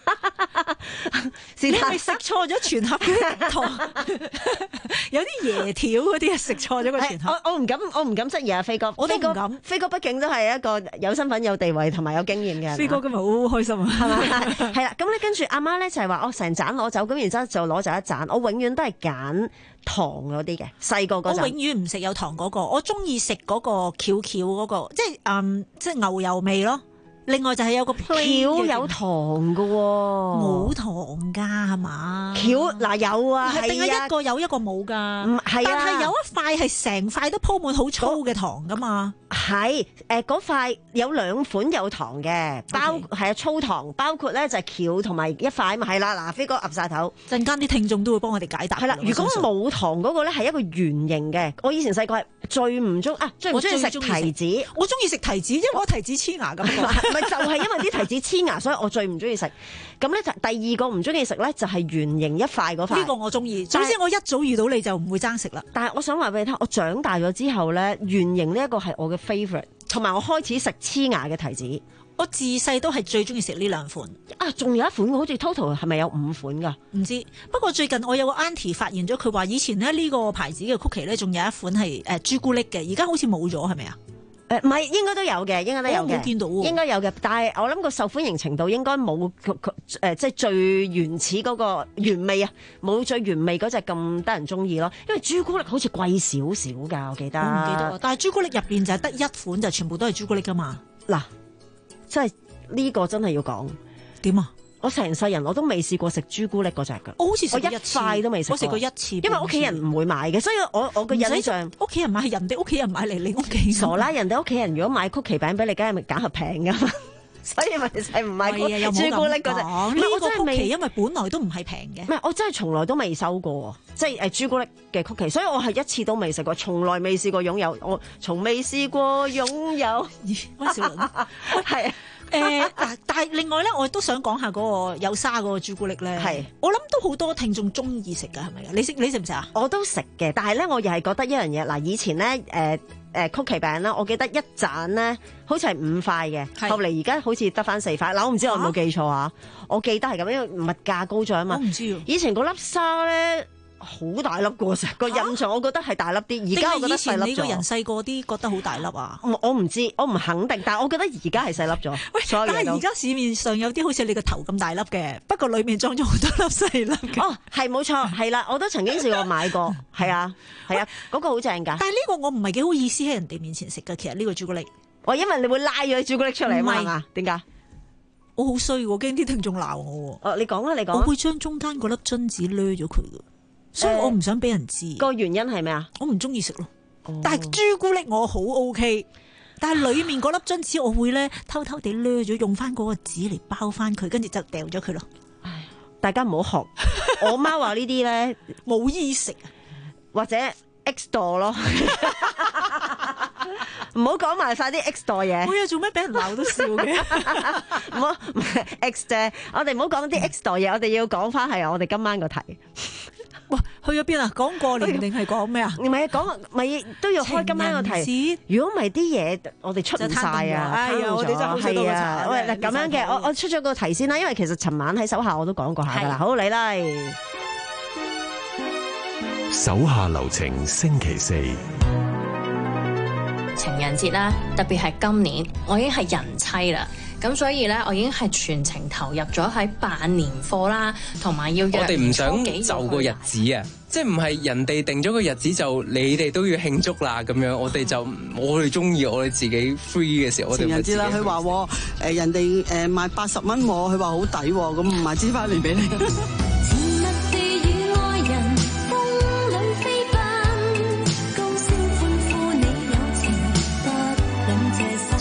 你係咪食錯咗全盒嘅糖？有啲椰條嗰啲係食錯咗個全盒。 我我唔敢，我唔敢質疑啊，飛哥。 我都唔敢。 飛哥畢竟都係一個有身份、有地位同埋有經驗嘅。 飛哥今日好開心啊！ 係嘛？係啦，咁咧跟住阿媽咧就係話，我成盞攞走，咁然之後就攞走一盞。我永遠都係揀糖嗰啲嘅，細個嗰陣。 我永遠唔食有糖嗰個，我中意食嗰個翹翹嗰個，即係嗯，即係牛油味咯。另外就係有個橋有糖㗎喎， 冇糖㗎係嘛？ 橋嗱有啊， 係定係一個有一個冇㗎？ 唔係啊， 但係有一塊係成塊都鋪滿好粗嘅糖㗎嘛？ 係誒嗰塊有兩款有糖嘅，包係啊粗糖，包括咧就係橋同埋一塊嘛，係啦嗱，飛哥岌晒頭， 陣間啲聽眾都會幫我哋解答。 係啦，如果冇糖嗰個咧係一個圓形嘅，我以前細個係最唔中啊，最唔中意食提子， 我中意食提子，因為我提子黐牙咁。 咪就係因為啲提子黐牙，所以我最唔中意食。咁咧就第二個唔中意食咧就係圓形一塊嗰塊。 呢個我中意。總之我一早遇到你就唔會爭食啦。 但係我想話俾你聽，我長大咗之後咧，圓形呢一個係我嘅 favourite， 同埋我開始食黐牙嘅提子。 我自細都係最中意食呢兩款。 啊，仲有一款好似 total 係咪有五款㗎？ 唔知。不過最近我有個 auntie 發現咗，佢話以前咧呢個牌子嘅曲奇咧，仲有一款係誒朱古力嘅，而家好似冇咗，係咪啊？ 誒唔係，應該都有嘅，應該都有嘅。 我冇見到喎。 應該有嘅，但係我諗個受歡迎程度應該冇誒，即係最原始嗰個原味啊，冇最原味嗰隻咁得人中意咯。因為朱古力好似貴少少㗎，我記得。 我唔記得啊，但係朱古力入邊就係得一款，就全部都係朱古力㗎嘛。 嗱，即係呢個真係要講點啊！ 我成世人我都未試過食朱古力嗰隻㗎， 我好似食過一塊都未食過。 我食過一次， 因為屋企人唔會買嘅，所以我我嘅印象屋企人買係人哋屋企人買嚟你屋企。 傻啦！人哋屋企人如果買曲奇餅俾你，梗係咪揀盒平㗎嘛？所以咪係唔買朱古力嗰隻。 呢個曲奇因為本來都唔係平嘅。 唔係，我真係從來都未收過，即係誒朱古力嘅曲奇，所以我係一次都未食過，從來未試過擁有，我從未試過擁有。 溫小倫係。誒嗱、呃，但係另外咧，我都想講下嗰個有沙嗰個朱古力咧。係，我諗都好多聽眾中意食㗎，係咪啊？你食你食唔食啊？ 我都食嘅，但係咧，我又係覺得一樣嘢。嗱，以前咧，誒、呃、誒、呃、曲奇餅啦，我記得一盞咧，好似係五塊嘅，後嚟而家好似得翻四塊。嗱，我唔知我有冇記錯啊？我記得係咁，因為物價高咗啊嘛。 我唔知喎。 以前嗰粒沙咧。好大粒個成個印象，我覺得係大粒啲。而家我覺得細粒咗。 你個人細個啲覺得好大粒啊？ 我我唔知，我唔肯定，但係我覺得而家係細粒咗。 喂，但係而家市面上有啲好似你個頭咁大粒嘅，不過裡面裝咗好多粒細粒嘅。 哦，係冇錯，係啦，我都曾經試過買過，係啊，係啊，嗰個好正㗎。 但係呢個我唔係幾好意思喺人哋面前食㗎。其實呢個朱古力， 我因為你會拉咗朱古力出嚟啊嘛？點解？ 我好衰喎，驚啲聽眾鬧我。 哦，你講啊，你講。 我會將中間嗰粒榛子掠咗佢㗎。所以我唔想俾人知個原因係咩啊？ 我唔中意食咯。哦、但係朱古力我好 OK，但係裏面嗰粒榛子我會咧偷偷地掠咗，用翻嗰個紙嚟包翻佢，跟住就掉咗佢咯。 唉，大家唔好學。我媽話呢啲咧冇衣食， 或者 X 墮咯。唔好講埋晒啲 X 墮嘢。 我又做咩俾人鬧都笑嘅？ 唔好 X 啫，我哋唔好講啲 X 墮嘢，我哋要講翻係我哋今晚個題。 哇，去咗邊啊？講過年定係講咩啊？ 唔係講咪都要開今晚個題。如果唔係啲嘢，我哋出唔晒啊！ 哎呀，我哋真係好多個茶。 喂，嗱咁樣嘅，我我出咗個題先啦，因為其實尋晚喺手下我都講過下噶啦。好，嚟啦！ 手下留情，星期四。 情人節啦，特別係今年，我已經係人妻啦。咁所以咧，我已經係全程投入咗喺辦年貨啦，同埋要約。 我哋唔想就個日子啊，即係唔係人哋定咗個日子就你哋都要慶祝啦咁樣。我哋就我哋中意我哋自己 free 嘅時候，我哋情人節啦，佢話誒人哋誒賣八十蚊，佢話好抵，咁唔買支花嚟俾你。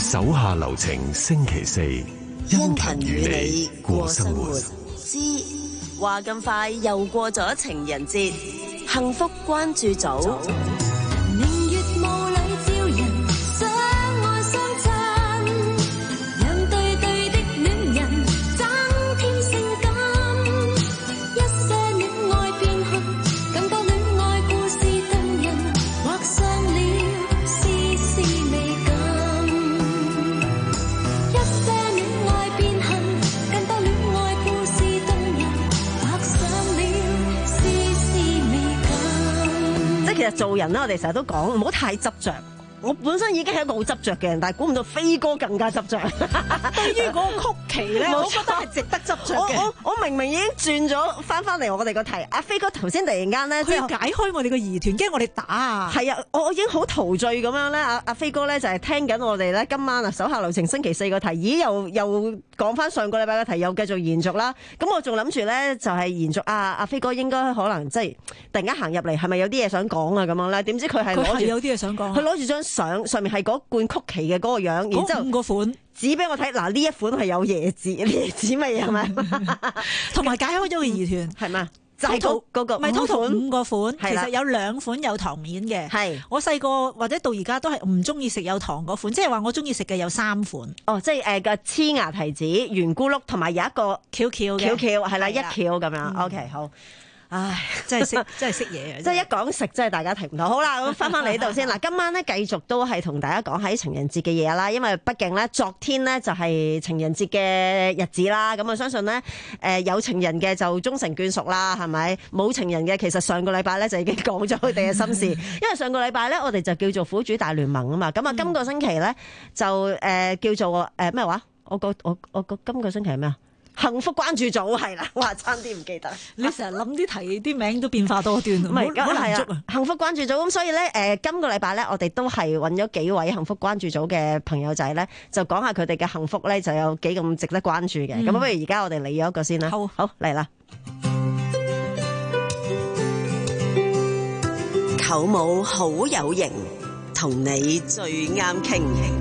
手下留情，星期四，殷勤與你過生活。 知話咁快又過咗情人節，幸福關注組。 明月霧裏照人，相愛相親，讓對對的戀人增添性感。一些戀愛變恨，更多戀愛故事動人，畫上了絲絲美感。一些戀愛變恨，更多戀愛故事動人，畫上了絲絲美感。 即係其實做人咧，我哋成日都講唔好太執着。我本身已經係一個好執着嘅人，但係估唔到飛哥更加執着。 對於嗰個曲奇咧，我覺得係值得執着嘅。 我我明明已經轉咗翻翻嚟我哋個題，阿飛哥頭先突然間咧， 佢要解開我哋個疑團，驚我哋打啊！ 係啊，我我已經好陶醉咁樣咧。阿阿飛哥咧就係聽緊我哋咧今晚啊手下留情星期四個題，咦又又講翻上個禮拜嘅題，又繼續延續啦。咁我仲諗住咧就係延續啊阿飛哥應該可能即係突然間行入嚟，係咪有啲嘢想講啊咁樣咧？點知佢係攞住有啲嘢想講， 佢攞住張相上面係嗰罐曲奇嘅嗰個樣，然之後五個款指俾我睇，嗱呢一款係有椰子椰子味係咪？ 同埋解開咗個疑團係咪？就係嗰嗰個唔係 total 五個款，其係啦實有兩款有糖面嘅。 係我細個或者到而家都係唔中意食有糖嗰款，即係話我中意食嘅有三款。 哦，即係誒個黐牙提子、圓咕碌同埋有一個翹翹嘅， 翹翹係啦，一係啦翹咁樣。 嗯 OK 好。唉， 真係識，真係識嘢啊！ 即係一講食，真係大家停唔到。好啦，咁翻返嚟呢度先。嗱，今晚咧繼續都係同大家講喺情人節嘅嘢啦。因為畢竟咧，昨天咧就係情人節嘅日子啦。咁我相信咧，誒有情人嘅就終成眷屬啦，係咪？冇情人嘅，其實上個禮拜咧就已經講咗佢哋嘅心事。因為上個禮拜咧，我哋就叫做苦主大聯盟啊嘛。咁啊，今個星期咧就誒叫做誒咩話？我個我我個今個星期係咩啊？幸福關注組係啦，哇，差啲唔記得。 你成日諗啲題啲名都變化多端，唔係， 好係難捉啊！ 幸福關注組咁，所以咧，誒、呃，今個禮拜咧，我哋都係揾咗幾位幸福關注組嘅朋友仔咧，就講下佢哋嘅幸福咧，就有幾咁值得關注嘅。咁、嗯、不如而家我哋嚟咗一個先啦。好，好嚟啦。 舅母好有型，同你最啱傾。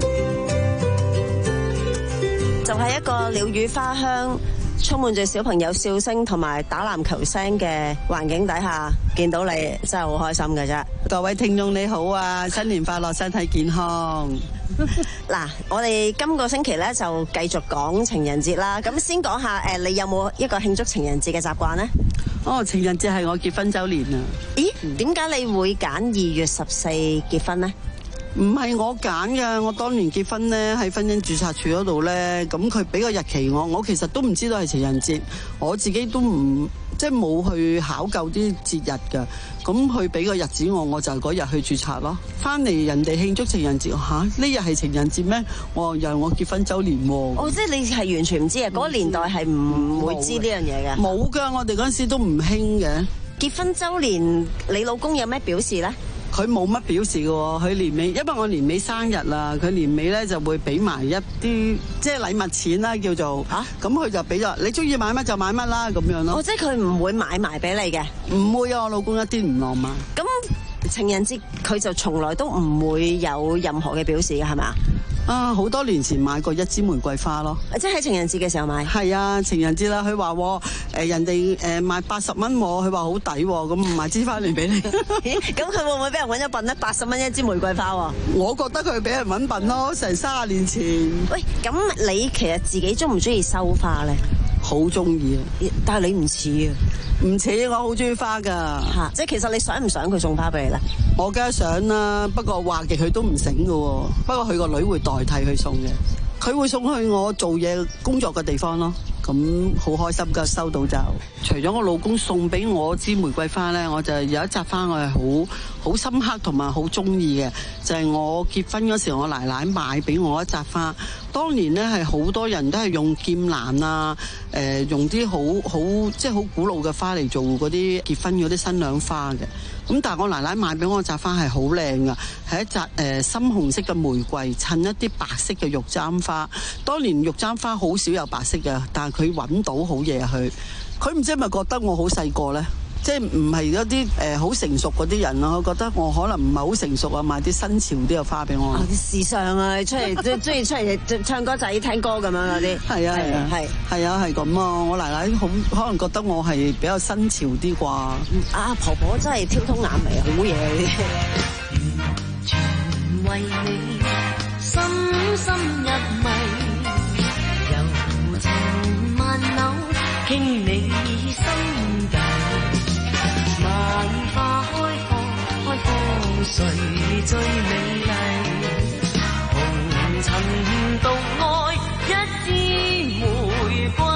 就係一個鳥語花香，充滿住小朋友笑聲同埋打籃球聲嘅環境底下，見到你真係好開心嘅啫。 各位聽眾你好啊，新年快樂，身體健康。 嗱，我哋今個星期咧就繼續講情人節啦。咁先講下，誒，你有冇一個慶祝情人節嘅習慣呢？ 哦，情人節係我結婚周年啊。 咦，點解你會揀二月十四結婚呢？ 唔係我揀嘅，我當年結婚呢，喺婚姻註冊處嗰度呢，咁佢俾個日期我，我其實都唔知道係情人節，我自己都唔即係冇去考究啲節日㗎，咁佢俾個日子我，我就嗰日去註冊咯。翻嚟人哋慶祝情人節，嚇呢日係情人節咩？我又係我結婚週年喎。 哦，即係你係完全唔知啊！嗰個年代係唔會知呢樣嘢嘅。 冇㗎，我哋嗰陣時都唔興嘅。 結婚週年，你老公有咩表示呢？ 佢冇乜表示嘅喎，佢年尾，因為我年尾生日啦，佢年尾咧就會俾埋一啲即係禮物錢啦，叫做嚇，咁佢就俾咗你中意買乜就買乜啦咁樣咯。 哦，即係佢唔會買埋俾你嘅， 唔會啊！我老公一啲唔浪漫。 咁情人節佢就從來都唔會有任何嘅表示嘅，係咪啊？ 啊，好多年前買過一支玫瑰花咯， 即係喺情人節嘅時候買。 係啊，情人節啦，佢話誒人哋誒賣八十蚊，佢話好抵喎，咁買支翻嚟俾你。 咁佢會唔會俾人揾咗笨咧？八十蚊一支玫瑰花喎。 我覺得佢俾人揾笨咯，成三十年前。 喂，咁你其實自己中唔中意收花咧？ 好中意啊！ 但係你唔似啊， 唔似我好中意花噶嚇，即係其實你想唔想佢送花俾你咧？ 我梗係想啦，不過話極佢都唔醒噶喎。不過佢個女會代替佢送嘅，佢會送去我做嘢工作嘅地方咯。咁好開心噶，收到就。除咗我老公送俾我支玫瑰花咧，我就有一扎花我係好好深刻同埋好中意嘅，就係、是、我結婚嗰時候我奶奶買俾我一扎花。當年咧係好多人都係用劍蘭啊，誒、呃、用啲好好即係好古老嘅花嚟做嗰啲結婚嗰啲新娘花嘅。咁但係我奶奶買俾我扎花係好靚噶，係一扎誒、呃、深紅色嘅玫瑰襯一啲白色嘅玉簪花。當年玉簪花好少有白色嘅，但係佢揾到好嘢去。佢唔知係咪覺得我好細個呢？ 即係唔係一啲誒好成熟嗰啲人咯。我覺得我可能唔係好成熟啊，買啲新潮啲嘅花俾我。 啊、時尚啊，出嚟即係中意出嚟唱歌仔聽歌咁樣嗰啲。 係啊係啊係係啊係咁啊！我奶奶好可能覺得我係比較新潮啲啩。 啊婆婆真係挑通眼眉，好嘢呢啲。 全為你深深入迷，柔情萬縷傾你心計，萬花開放開放誰最美麗？紅塵獨愛一枝玫瑰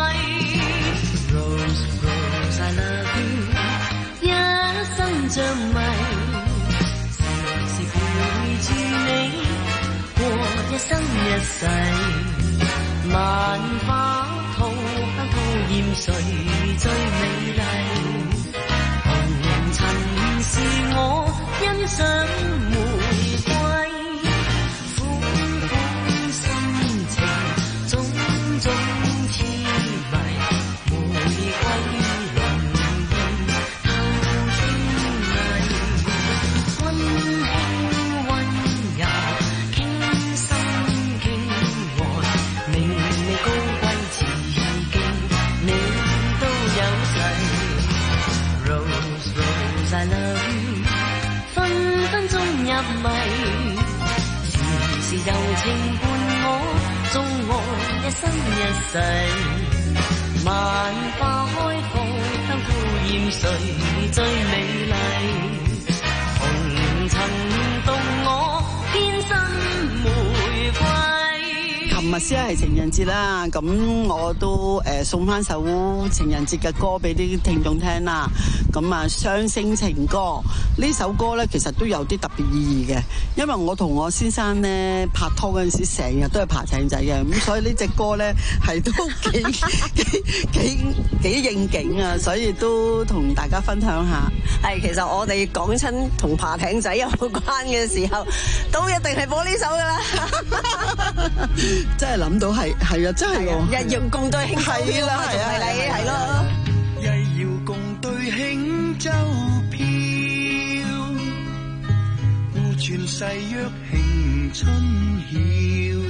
Rose Rose I love you 一生着迷，時時陪住你過一生一世，萬花吐香吐豔誰最美麗？紅塵是我欣賞玫瑰，款款心情種種痴迷，玫瑰容易透清麗，溫馨溫柔傾心傾愛，明媚高貴自敬，你都有勢。Rose Rose I love you 分分鐘入迷，時時柔情伴我縱我一生一世，萬花開放香吐豔誰最美麗？紅塵動我偏心玫瑰。 琴日先係情人節啦，咁我都誒、呃、送翻首情人節嘅歌俾啲聽眾聽啦。咁啊，雙星情歌呢首歌咧，其實都有啲特別意義嘅，因為我同我先生咧拍拖嗰陣時，成日都係爬艇仔嘅，咁所以呢隻歌咧係都幾幾幾幾應景啊，所以都同大家分享下。 係，其實我哋講親同爬艇仔有關嘅時候，都一定係播呢首噶啦。 真係諗到係係啊，真係喎！ 日遙共對輕舟飄啊，仲係你係咯。 日遙共對輕舟飄，互傳誓約慶春曉，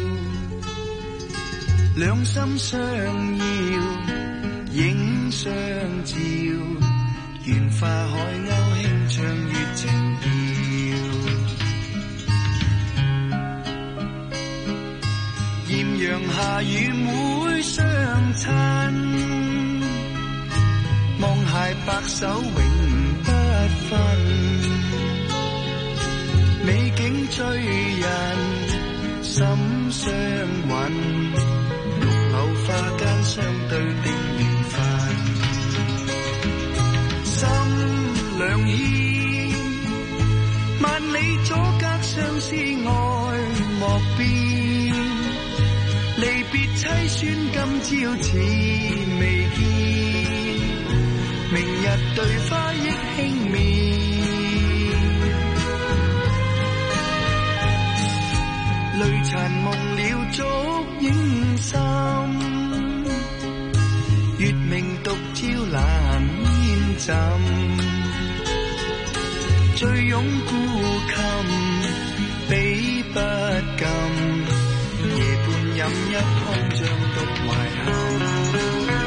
兩心相邀影相照，緣化海鷗輕唱月情調，豔陽下與妹相親，望偕白首永不分，美景醉人心相韻，綠柳花間相對的緣分，心兩牽，萬里阻隔相思愛莫變，離別凄酸今朝似未見，明日對花憶輕面，淚殘夢了燭影深，月明獨照蘭煙枕，醉擁孤衾比不禁，夜半飲一湯像獨懷恨。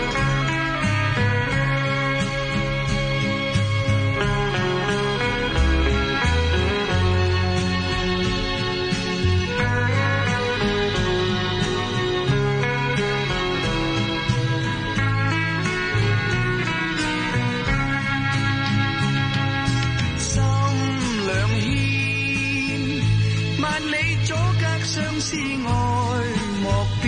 相思愛莫變，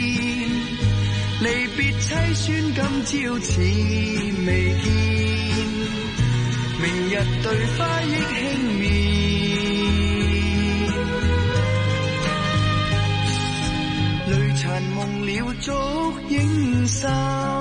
離別凄酸今朝似未見，明日對花憶輕面，淚殘夢了燭影深，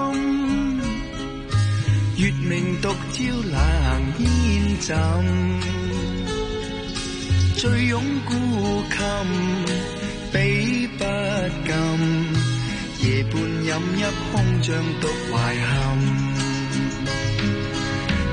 月明獨照冷煙枕，醉擁孤衾比不禁，夜半飲一空像獨懷恨，夜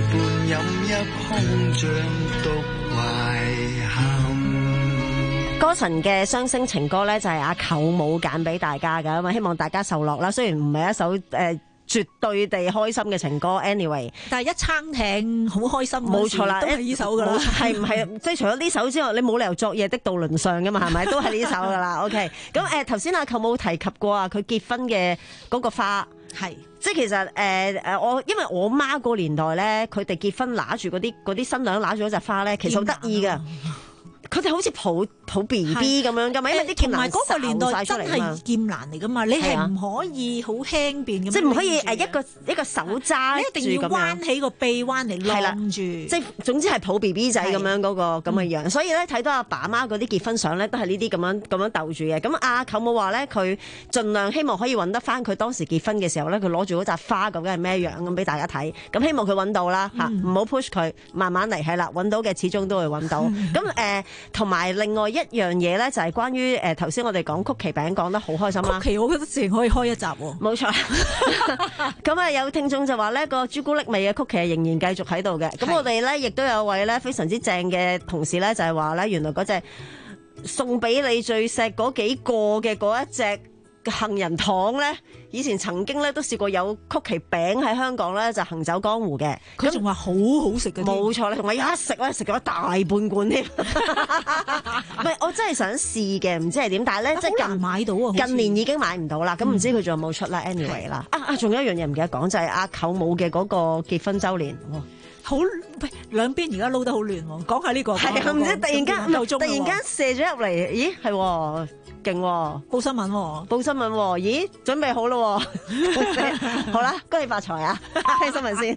伴飲一空像獨懷憾。 歌神嘅雙星情歌咧，就係阿舅母揀俾大家噶，咁啊希望大家受落啦。雖然唔係一首誒、呃、絕對地開心嘅情歌 ，anyway， 但係一餐艇好開心， 冇錯啦， 都係呢首噶啦。 係唔係？即係除咗呢首之外，你冇理由昨夜的渡輪上噶嘛？係咪？都係呢首噶啦。OK， 咁誒頭先阿舅母提及過啊，佢結婚嘅嗰個花係。 即係其實誒誒、呃、我因為我媽個年代咧，佢哋結婚揦住嗰啲嗰啲新娘揦住嗰隻花咧，其實好得意㗎。佢哋好似抱抱 B B 咁樣㗎嘛，因為啲劍蘭嗰個年代真係劍蘭嚟㗎嘛，你係唔可以好輕便咁， 即係唔可以誒一個一個手揸， 你一定要彎起個臂彎嚟攬住， 即係總之係抱 B B 仔咁樣嗰個咁嘅樣。所以咧睇到阿爸媽嗰啲結婚相咧，都係呢啲咁樣咁樣鬥住嘅。咁阿舅母話咧，佢盡量希望可以揾得翻佢當時結婚嘅時候咧，佢攞住嗰扎花究竟係咩樣咁俾大家睇。咁希望佢揾到啦嚇，唔好 push 佢，慢慢嚟係啦，揾到嘅始終都會揾到。咁誒。同埋另外一樣嘢咧，就係關於誒頭先我哋講曲奇餅講得好開心啦。 曲奇我覺得自然可以開一集喎。 冇錯。咁啊有聽眾就話咧，個朱古力味嘅曲奇係仍然繼續喺度嘅。咁我哋咧亦都有位咧非常之正嘅同事咧，就係話咧原來嗰隻送俾你最錫嗰幾個嘅嗰一隻杏仁糖咧，以前曾經咧都試過有曲奇餅喺香港咧就行走江湖嘅， 佢仲話好好食嘅， 冇錯啦，同埋一食咧食咗一大半罐添。唔係，我真係想試嘅，唔知係點，但係咧即係近買到啊， 近年已經買唔到啦。咁唔知佢仲有冇出啦 ？anyway 啦，啊啊，仲有一樣嘢唔記得講，就係阿舅母嘅嗰個結婚週年。 好，喂，兩邊而家撈得好亂喎，講下呢個。 係唔知突然間突然間射咗入嚟，咦係喎。勁喎， 報新聞喎， 報新聞喎，咦，準備好咯，好啦，恭喜發財啊！聽新聞先。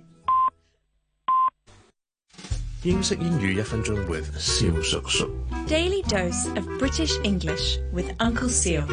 英式英語一分鐘 with 蕭叔叔。 Daily dose of British English with Uncle Seal。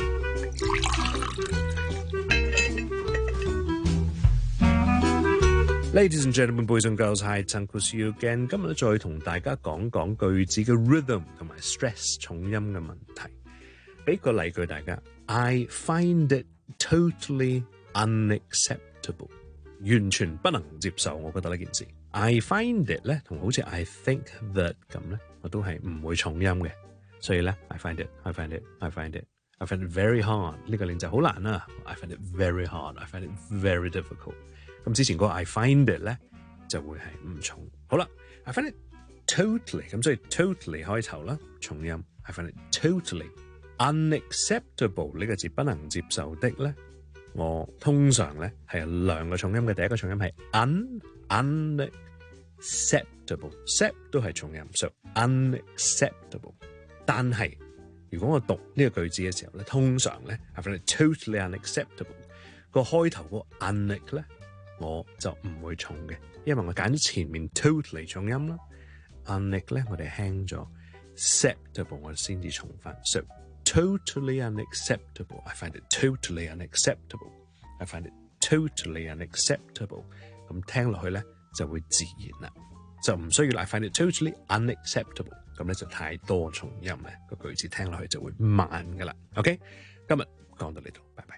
Ladies and gentlemen, boys and girls, hi, it's Uncle Seal again。今日再同大家講講句子嘅 rhythm 同埋 stress 重音嘅問題。俾個例句大家 ，I find it totally unacceptable， 完全不能接受。我覺得呢件事 ，I find it 咧同好似 I think that 咁咧，我都係唔會重音嘅。所以咧 ，I find it，I find it，I find it，I find it very hard。呢個練習好難啊 ，I find it very hard，I find it very difficult。咁之前嗰個 I find it 咧就會係唔重。好啦 ，I find it totally， 咁所以 totally 開頭啦，重音 ，I find it totally。unacceptable 呢個字不能接受的咧，我通常咧係有兩個重音嘅，第一個重音係 un unacceptable，accept 都係重音，所以 unacceptable。但係如果我讀呢個句子嘅時候咧，通常咧 I find it totally unacceptable 個開頭嗰個 unic 咧，我就唔會重嘅，因為我揀咗前面 totally 重音啦 ，unic 咧我哋輕咗 ，acceptable 我哋先至重翻，所以Totally unacceptable. I find it totally unacceptable. I find it totally unacceptable. 咁聽落去咧就會自然啦，就唔需要 I find it totally unacceptable。咁咧就太多重音咧，個句子聽落去就會慢噶啦。OK， 今日講到呢度，拜拜。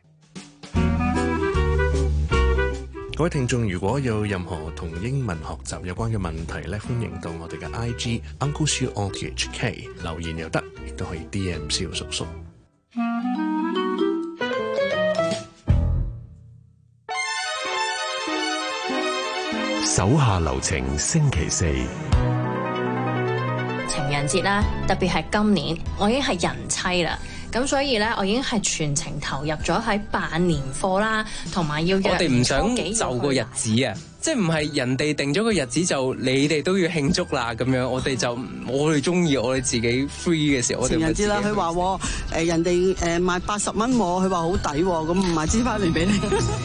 各位聽眾，如果有任何同英文學習有關嘅問題咧，歡迎到我哋嘅 I G Uncle Siu O T H K 留言又得，亦都可以 D M 蕭叔叔。 手下留情，星期四。 情人節啦，特別係今年，我已經係人妻啦。咁所以咧，我已經係全程投入咗喺辦年貨啦，同埋要約我哋唔想就個日子啊，即係唔係人哋定咗個日子就你哋都要慶祝啦咁樣，我哋就我哋中意我哋自己 free 嘅時候，我哋情人節啦，佢話誒人哋誒賣八十蚊喎，佢話好抵喎，咁唔買支翻嚟俾你。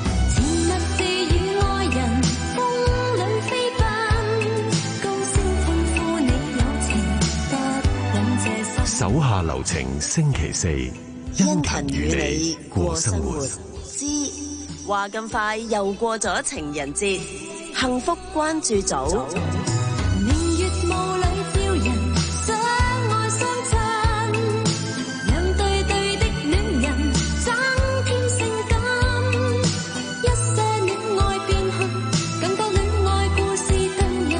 手下留情，星期四，殷勤與你過生活。 知話咁快又過咗情人節，幸福關注組。 明月霧裏照人，相愛相親，兩對對的戀人增添性感，一些戀愛變去，更多戀愛故事動人。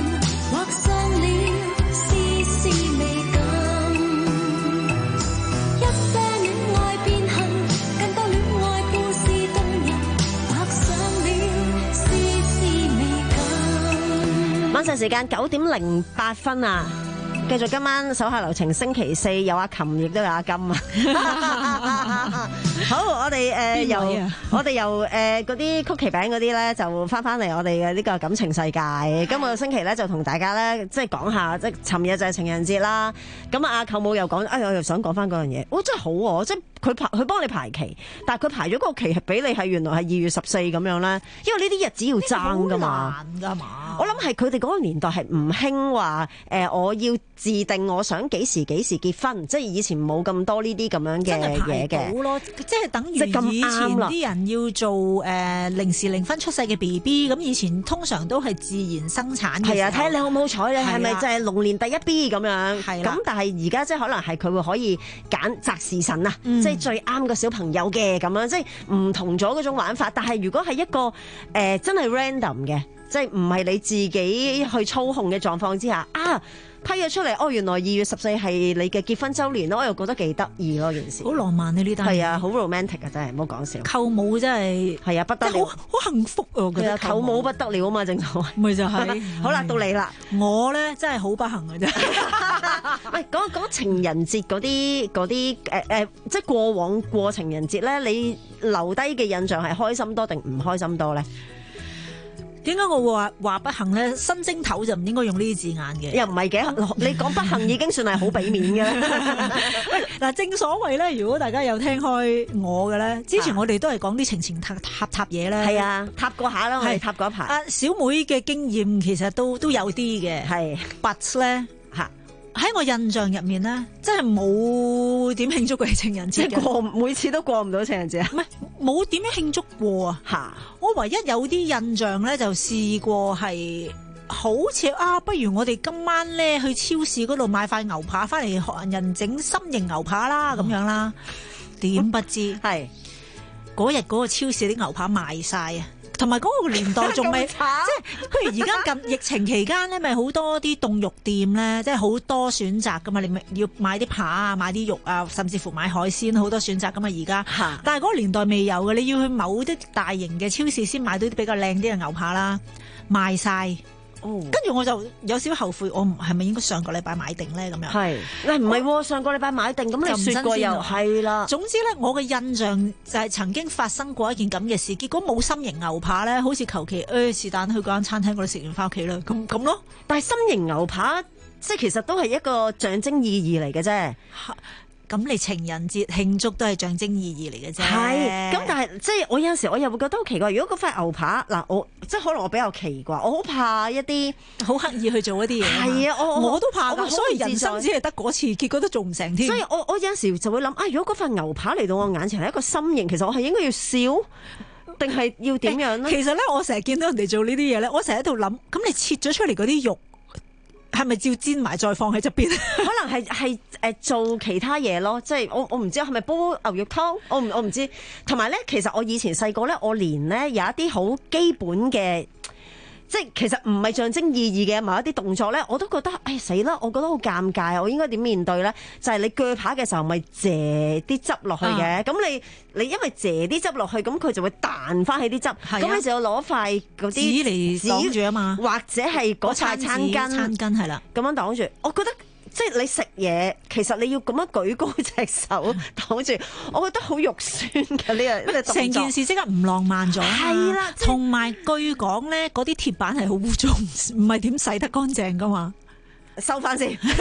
間時間九點零八分啊！繼續今晚手下留情，星期四有阿琴，亦都有阿金啊！好，我哋誒、呃、由我哋由誒嗰啲曲奇餅嗰啲咧，就翻翻嚟我哋嘅呢個感情世界。今個星期咧就同大家咧即係講下，即係尋日就係情人節啦。咁啊，阿舅母又講，哎，我又想講翻嗰樣嘢，哇、哦，真係好喎、啊！即係佢排佢幫你排期，但係佢排咗個期係俾你係原來係二月十四咁樣咧，因為呢啲日子要爭噶嘛。 難㗎嘛？ 我諗係佢哋嗰個年代係唔興話誒，我要自定我想幾時幾時結婚，即係以前冇咁多呢啲咁樣嘅嘢嘅。 咯，即係等於以前啲人要做誒零時零分出世嘅 B B， 咁以前通常都係自然生產嘅。 係啊，睇下你好唔好彩，你係咪就係龍年第一 B 咁樣？係啦。咁但係而家即係可能係佢會可以揀擇時辰啊，嗯、即係最啱個小朋友嘅咁樣，即係唔同咗嗰種玩法。但係如果係一個誒、呃、真係 random 嘅，即係唔係你自己去操控嘅狀況之下啊，批咗出嚟，哦，原來二月十四係你嘅結婚週年咯，我又覺得幾得意咯件事。 好浪漫啊呢單。係啊，好 romantic 啊，真係唔好講笑。 舅母真係係啊，不得了， 好好幸福啊！我覺得舅母不得了啊嘛，正所謂。 咪就係。 好啦，到你啦。 我咧真係好不幸嘅啫。 喂，講講情人節嗰啲嗰啲誒誒，即係過往過情人節咧，你留低嘅印象係開心多定唔開心多咧？ 點解我會話話不幸咧？新正頭就唔應該用呢啲字眼嘅， 又唔係嘅。你講不幸已經算係好俾面嘅啦。 嗱，正所謂咧，如果大家有聽開我嘅咧，之前我哋都係講啲情情塔塔塔嘢咧。 係啊，塔過下啦，我哋塔過一排。 阿小妹嘅經驗其實都都有啲嘅，係 ，but 咧嚇。喺我印象入面咧，真係冇點慶祝過情人節嘅， 過每次都過唔到情人節啊！ 唔係冇點樣慶祝過啊！嚇，我唯一有啲印象咧，就試過係好似啊，不如我哋今晚咧去超市嗰度買塊牛扒翻嚟學人整心形牛扒啦咁樣啦。點不知係嗰日嗰個超市啲牛扒賣晒啊！同埋嗰個年代仲未，即係譬如而家近疫情期間咧，咪好多啲凍肉店咧，即係好多選擇噶嘛。你咪要買啲扒啊，買啲肉啊，甚至乎買海鮮，好多選擇噶嘛。而家，但係嗰個年代未有嘅，你要去某啲大型嘅超市先買到啲比較靚啲嘅牛扒啦，賣晒。哦，跟住我就有少少後悔，我係咪應該上個禮拜買定咧？咁樣係，嗱唔係上個禮拜買定，咁你説過又係啦。 總之咧，我嘅印象就係曾經發生過一件咁嘅事，結果冇心形牛扒咧，好似求其誒是但去嗰間餐廳嗰度食完翻屋企啦，咁咁咯。 但係心形牛扒即係其實都係一個象徵意義嚟嘅啫。 咁你情人節慶祝都係象徵意義嚟嘅啫。 係，咁但係即係我有陣時我又會覺得好奇怪，如果嗰塊牛扒嗱，我即係可能我比較奇怪，我好怕一啲好刻意去做一啲嘢。係啊，我我都怕㗎，所以人生只係得嗰次，結果都做唔成添。 所以我我有陣時就會諗啊，如果嗰塊牛扒嚟到我眼前係一個心形，其實我係應該要笑定係要點樣咧？ 其實咧，我成日見到人哋做呢啲嘢咧，我成日喺度諗，咁你切咗出嚟嗰啲肉，係咪照煎埋再放喺側邊？ 可能係係誒做其他嘢咯，即係我我唔知係咪煲牛肉湯，我唔我唔知。同埋咧，其實我以前細個咧，我連咧有一啲好基本嘅，即係其實唔係象徵意義嘅某一啲動作咧，我都覺得誒死啦！我覺得好尷尬，我應該點面對咧？就係、是、你鋸扒嘅時候，咪蔗啲汁落去嘅，咁、啊、你你因為蔗啲汁落去，咁佢就會彈翻起啲汁，咁、啊、你就要攞塊嗰啲紙嚟擋住啊嘛， 或者係嗰塊餐巾， 餐巾係啦， 咁樣擋住。我覺得即係你食嘢，其實你要咁樣舉高隻手擋住，我覺得好肉酸嘅呢個呢個動作。成件事即刻唔浪漫咗。 係啦， 同埋據講咧，嗰啲鐵板係好污糟，唔係點洗得乾淨噶嘛。 收翻先，因為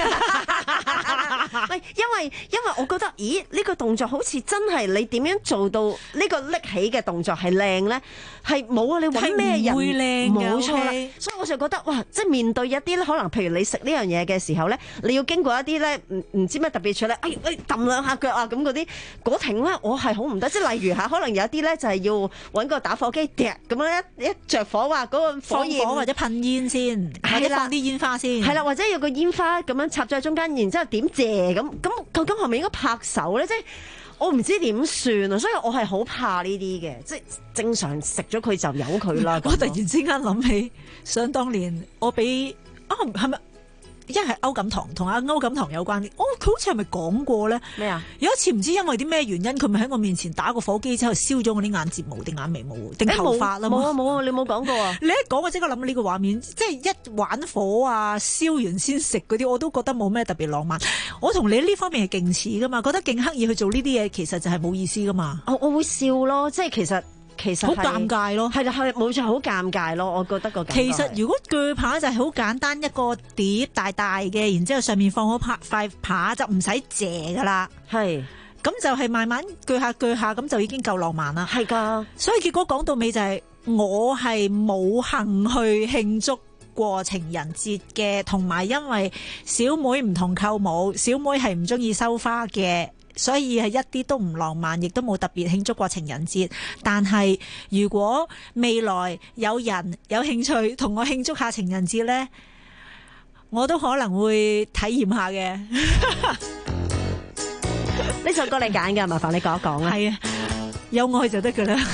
因為我覺得，咦呢、呢個動作好似真係你點樣做到呢個拎起嘅動作係靚咧？係冇啊！你揾咩人會靚？ 冇錯啦，所以我就覺得哇，即係面對一啲咧，可能譬如你食呢樣嘢嘅時候咧，你要經過一啲咧唔唔知咩特別處理，哎喂揼兩下腳啊咁嗰啲嗰停咧，我係好唔得。即係例如嚇，可能有一啲咧就係要揾個打火機掟咁樣一一著火話嗰個火焰火或者噴煙先，或者放啲煙花先， 係啦，或者要個煙花咁樣插咗喺中間，然之後點謝咁咁，究竟係咪應該拍手咧？即係我唔知點算啊，所以我係好怕呢啲嘅，即係正常食咗佢就由佢啦。 我突然之間諗起，想當年我俾啊係咪因為係歐錦棠同阿歐錦棠有關嘅。哦，佢好似係咪講過咧？ 咩啊？ 有一次唔知因為啲咩原因，佢咪喺我面前打個火機之後燒咗我啲眼睫毛定眼眉毛定頭髮啦？ 冇啊冇啊，你冇講過啊！ 你一講我即刻諗到呢個畫面，即係一玩火啊，燒完先食嗰啲，我都覺得冇咩特別浪漫。我同你呢方面係勁似噶嘛，覺得勁刻意去做呢啲嘢，其實就係冇意思噶嘛。 我我會笑咯，即係其實。其實好尷尬咯， 係啦係冇錯，好尷尬咯，我覺得個其實如果鋸扒就係好簡單，一個碟大大嘅，然之後上面放好塊塊扒就唔使謝噶啦， 係咁就係慢慢鋸下鋸下，咁就已經夠浪漫啦。 係噶， 所以結果講到尾就係、是、我係冇幸去慶祝過情人節嘅，同埋因為小妹唔同舅母，小妹係唔中意收花嘅。所以係一啲都唔浪漫，亦都冇特別慶祝過情人節。但係如果未來有人有興趣同我慶祝下情人節呢，我都可能會體驗下嘅。 呢首歌你揀嘅，麻煩你講一講啊。 係啊，有愛就得㗎啦。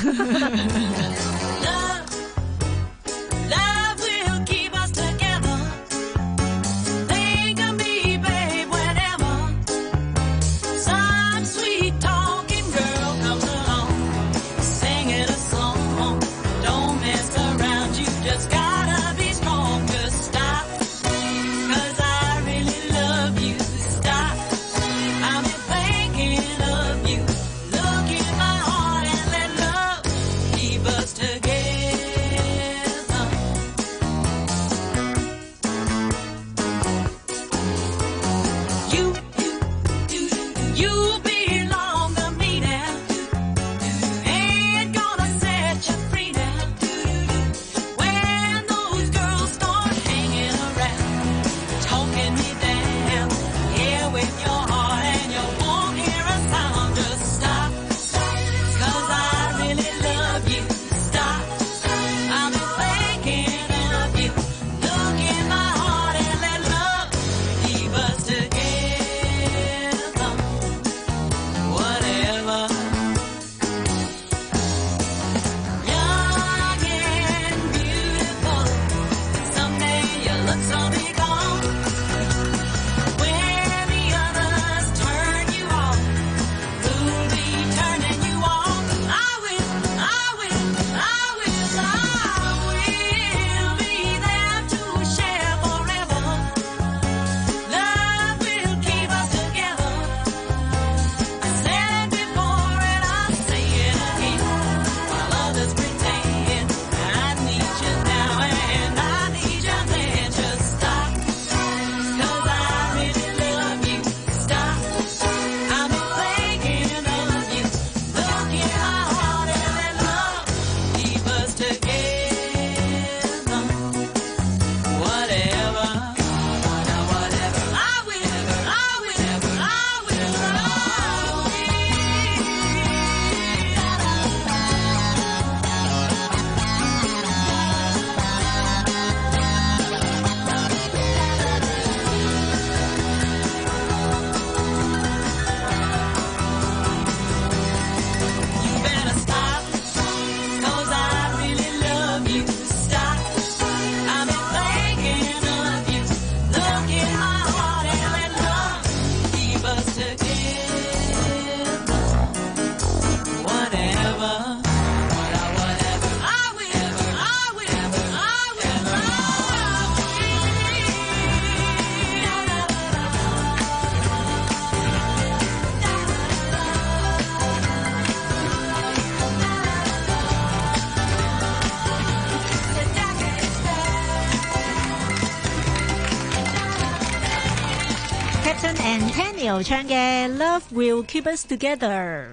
唱嘅 Love Will Keep Us Together。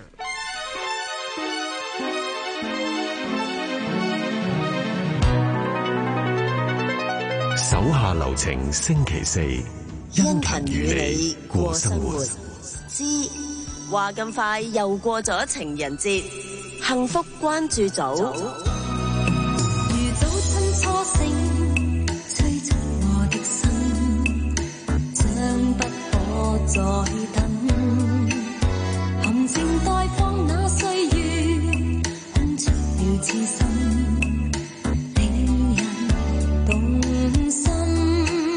手下留情星期四，殷勤與你過生活。 之話咁快又過咗情人節，幸福關注組。 如早春初醒，催促我的心，將不可再等，含情待放那歲月，空出了痴心，令人動心。 如果用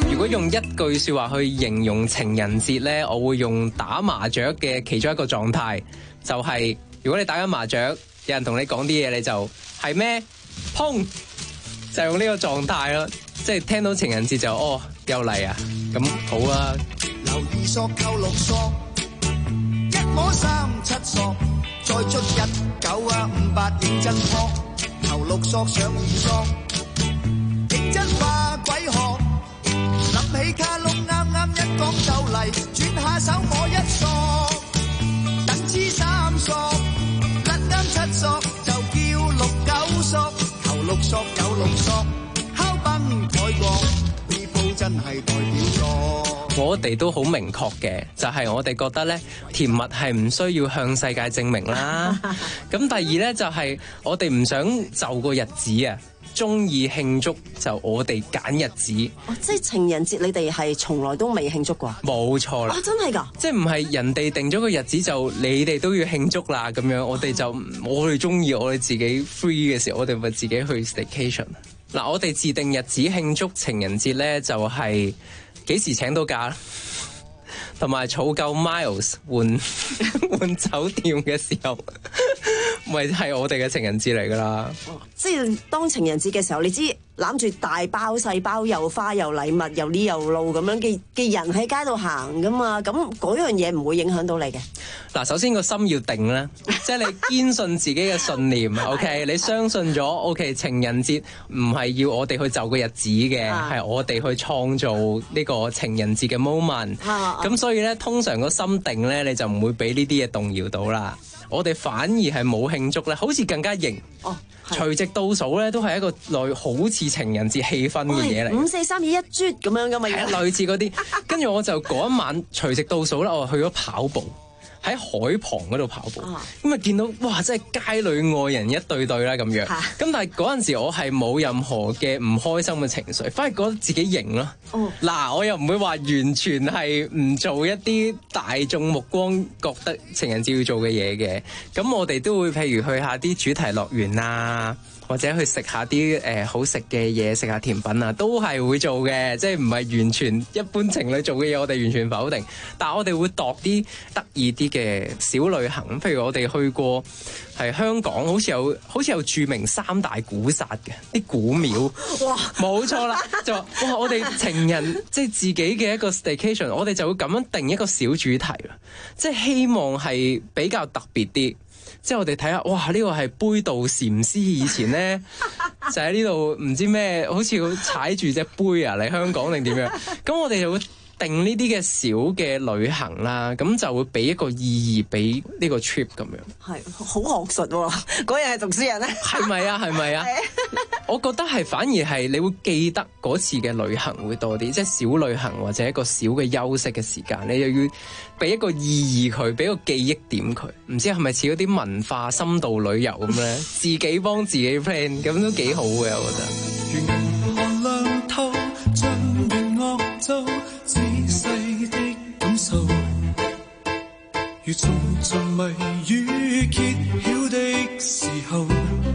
用一句説話去形容情人節呢，我會用打麻雀嘅其中一個狀態，就係、是、如果你打緊麻雀，有人同你講啲嘢，你就係咩？砰！就用呢個狀態咯，即係聽到情人節就哦又嚟啊，咁好啊！ 留二索扣六索，一摸三七索，再出一九啊五八認真撲，頭六索上二索，認真化鬼殼，諗起卡窿啱啱一講就嚟，轉下手摸一索，等黐三索，甩啱七索就叫六九索，頭六索有六索，敲崩台角，呢鋪真係代表作。 我哋都好明確嘅，就係、是、我哋覺得咧，甜蜜係唔需要向世界證明啦。咁第二咧就係、是、我哋唔想就個日子啊，中意慶祝就我哋揀日子。 哦，即係情人節，你哋係從來都未慶祝過？ 冇錯啦。 啊，真係㗎！ 即係唔係人哋定咗個日子就你哋都要慶祝啦咁樣，我哋就我哋中意我哋自己 free 嘅時候，我哋咪自己去 staycation。嗱，我哋自定日子慶祝情人節咧，就係、是。幾時請到假，同埋儲夠 miles 換換酒店嘅時候，咪係我哋嘅情人節嚟㗎啦。 哦，即係當情人節嘅時候，你知攬住大包細包，又花又禮物又呢又路咁樣嘅嘅人喺街度行㗎嘛，咁嗰樣嘢唔會影響到你嘅。 嗱，首先個心要定啦，即係你堅信自己嘅信念，OK， 你相信咗 OK， 情人節唔係要我哋去就個日子嘅，係、啊、我哋去創造呢個情人節嘅 moment。咁、啊、所以咧，通常個心定咧，你就唔會俾呢啲嘢動搖到啦。我哋反而係冇慶祝咧，好似更加型。哦，除夕倒數咧，都係一個類好似情人節氣氛嘅嘢嚟。 五四三二一啜咁樣噶嘛， 係類似嗰啲。跟住我就嗰一晚除夕倒數咧，我去咗跑步。喺海旁嗰度跑步，咁啊見到哇，真係街裏愛人一對對啦咁樣。咁但係嗰陣時我係冇任何嘅唔開心嘅情緒，反而覺得自己型咯。嗱、哦，我又唔會話完全係唔做一啲大眾目光覺得情人節要做嘅嘢嘅。咁我哋都會譬如去下啲主題樂園啊。或者去食下啲誒、呃、好食嘅嘢，食下甜品啊，都係會做嘅，即係唔係完全一般情侶做嘅嘢，我哋完全否定。但係我哋會度啲得意啲嘅小旅行，譬如我哋去過係香港，好似有好似有著名三大古剎嘅啲古廟，哇，冇錯啦，就話哇，我哋情人即係自己嘅一個 staycation， 我哋就會咁樣定一個小主題啦，即係希望係比較特別啲。即係我哋睇下，哇！呢、這個係杯渡禪師以前咧，就喺呢度唔知咩，好似踩住隻杯啊嚟香港定點樣？咁我哋就會定呢啲嘅小嘅旅行啦，咁就會俾一個意義俾呢個 trip 咁樣。 係好學術喎、啊，嗰日係讀書人咧， 係咪啊？係咪啊？我覺得係反而係你會記得嗰次嘅旅行會多啲，即係小旅行或者一個小嘅休息嘅時間，你又要俾一個意義佢，俾個記憶點佢。唔知係咪似嗰啲文化深度旅遊咁咧？自己幫自己 plan 咁都幾好嘅，我覺得。 寒涼透，像弦樂奏，仔細的感受，如重重謎語揭曉的時候。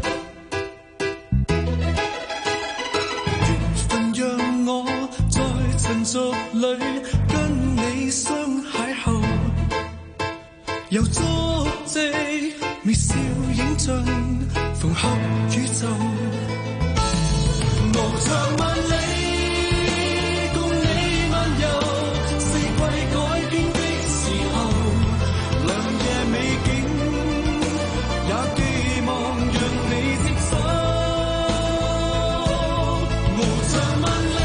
塵俗裏跟你相邂逅，由足跡微笑影像縫合宇宙，無常萬里共你漫遊，四季改變的時候，良夜美景也寄望讓你接受，無常萬里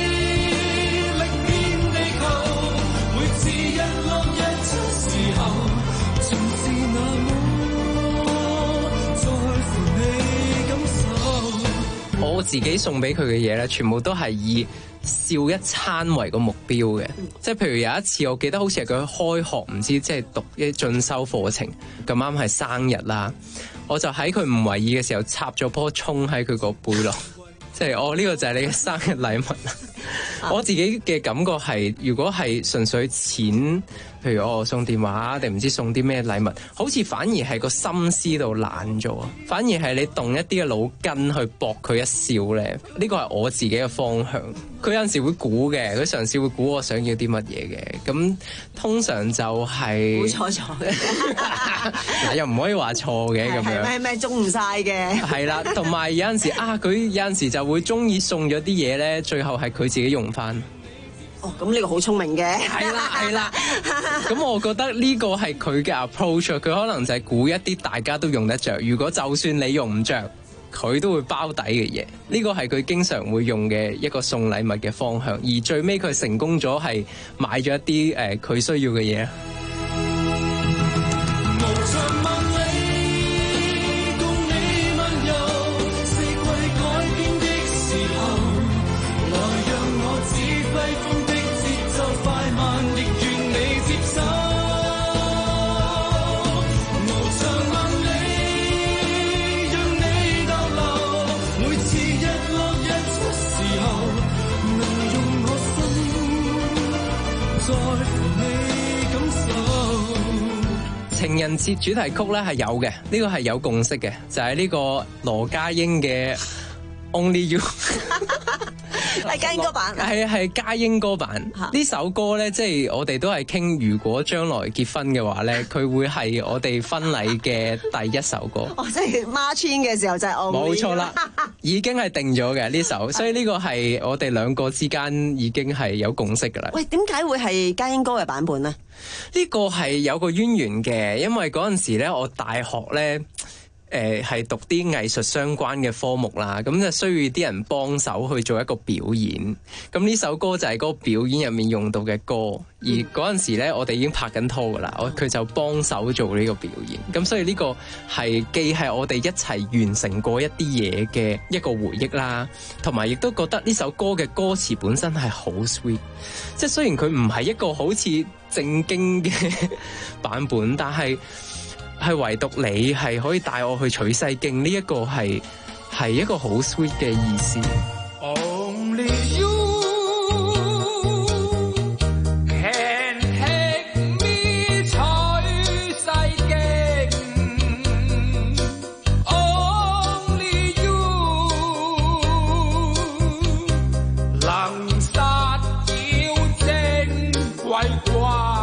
我自己送俾佢嘅嘢咧，全部都係以笑一餐為個目標嘅。即係譬如有一次，我記得好似係佢開學，唔知即係讀一進修課程，咁啱係生日啦，我就喺佢唔為意嘅時候插咗棵蔥喺佢個背咯。即係哦，呢個就係你嘅生日禮物啦。 我自己嘅感覺係，如果係純粹錢，譬如我送電話定唔知送啲咩禮物，好似反而係個心思度懶咗，反而係你動一啲嘅腦筋去搏佢一笑咧。呢個係我自己嘅方向。佢有陣時會估嘅，佢嘗試會估我想要啲乜嘢嘅。咁通常就係、 估錯錯嘅， 嗱又唔可以話錯嘅咁樣。 係咪中唔晒嘅？ 係啦，同埋有陣時啊，佢有陣時就會中意送咗啲嘢咧，最後係佢自己用翻。 哦，咁呢個好聰明嘅。 係啦，係啦。咁我覺得呢個係佢嘅 approach，佢可能就係估一啲大家都用得着，如果就算你用唔着，佢都會包底嘅嘢。呢個係佢經常會用嘅一個送禮物嘅方向，而最尾佢成功咗係買咗一啲誒佢需要嘅嘢。情人節主題曲咧係有嘅，呢個係有共識嘅，就係呢個羅家英嘅 Only You。 係家英歌版， 係係家英歌版。呢首歌咧，即係我哋都係傾，如果將來結婚嘅話咧，佢會係我哋婚禮嘅第一首歌。 哦，即係 March in 嘅時候就係 Only You。 冇錯啦，已經係定咗嘅呢首，所以呢個係我哋兩個之間已經係有共識噶啦。 喂，點解會係家英歌嘅版本呢？ 呢個係有個淵源嘅，因為嗰陣時咧，我大學咧。誒係、呃、讀啲藝術相關嘅科目啦，咁就需要啲人幫手去做一個表演。咁呢首歌就係嗰個表演入面用到嘅歌，而嗰陣時咧，我哋已經拍緊拖噶啦，我佢就幫手做呢個表演。咁所以呢個係既係我哋一齊完成過一啲嘢嘅一個回憶啦，同埋亦都覺得呢首歌嘅歌詞本身係好 sweet。即係雖然佢唔係一個好似正經嘅版本，但係。係唯獨你係可以帶我去取西經，呢一個係係一個好 sweet 嘅意思。 Only you can take me 取西經 ，Only you 能殺妖精鬼怪。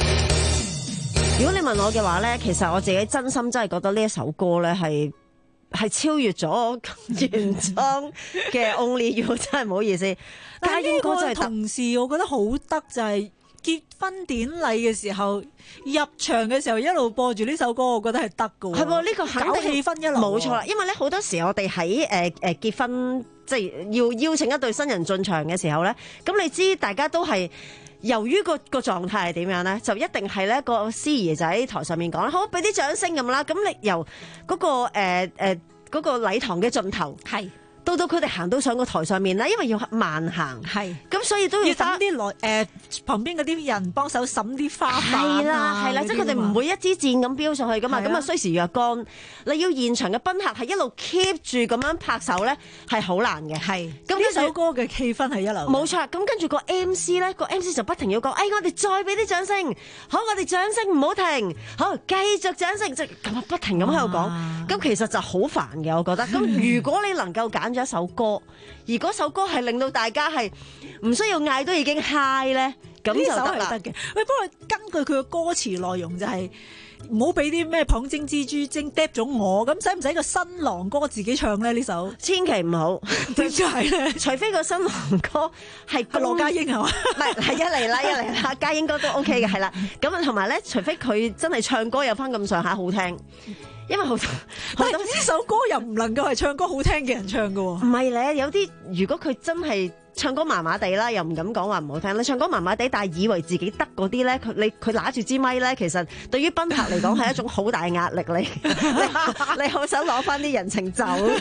問我嘅話咧，其實我自己真心真係覺得呢一首歌咧係係超越咗原裝嘅 Only You， 真係唔好意思。 但係呢個歌真係得同時，我覺得好得就係結婚典禮嘅時候，入場嘅時候一路播住呢首歌，我覺得係得㗎喎。 係喎，呢個肯定搞氣氛一流喎。 冇錯啦，因為咧好多時我哋喺誒誒結婚，即係要邀請一對新人進場嘅時候咧，咁你知大家都係。由於個個狀態係點樣咧，就一定係咧個司儀就喺台上面講，好俾啲掌聲咁啦。咁你由嗰、個誒誒嗰個禮堂嘅盡頭係。到到佢哋行到上個台上面咧，因為要慢行，係咁所以都要等啲來誒旁邊嗰啲人幫手揼啲花瓣係啦係啦，即係佢哋唔會一支箭咁飆上去噶嘛，咁啊需時若干。你要現場嘅賓客係一路 keep 住咁樣拍手咧，係好難嘅。係咁呢首歌嘅氣氛係一流。 冇錯，咁跟住個 M C 咧，個 M C 就不停要講，誒、哎、我哋再俾啲掌聲，好我哋掌聲唔好停，好繼續掌聲，即係咁啊不停咁喺度講。咁其實就好煩嘅，我覺得。咁如果你能夠揀一首歌，而嗰首歌係令到大家係唔需要嗌都已經 high 咧，咁就得啦。 得嘅。喂，不過根據佢嘅歌詞內容就係唔好俾啲咩旁徵蜘蛛精嗒咗我，咁使唔使個新郎哥自己唱咧呢首？ 千祈唔好， 點解咧？ 除非個新郎哥係羅家英係嘛？ 唔係，係一嚟啦，一嚟啦，家英哥都 OK 嘅，係啦。咁啊，同埋咧，除非佢真係唱歌有翻咁上下好聽。因為好多， 但係呢首歌又唔能夠係唱歌好聽嘅人唱㗎喎。 唔係咧，有啲如果佢真係唱歌麻麻地啦，又唔敢講話唔好聽。你唱歌麻麻地，但係以為自己得嗰啲咧，佢你佢拿住支咪咧，其實對於賓客嚟講係一種好大壓力嚟。你你好想攞翻啲人情走，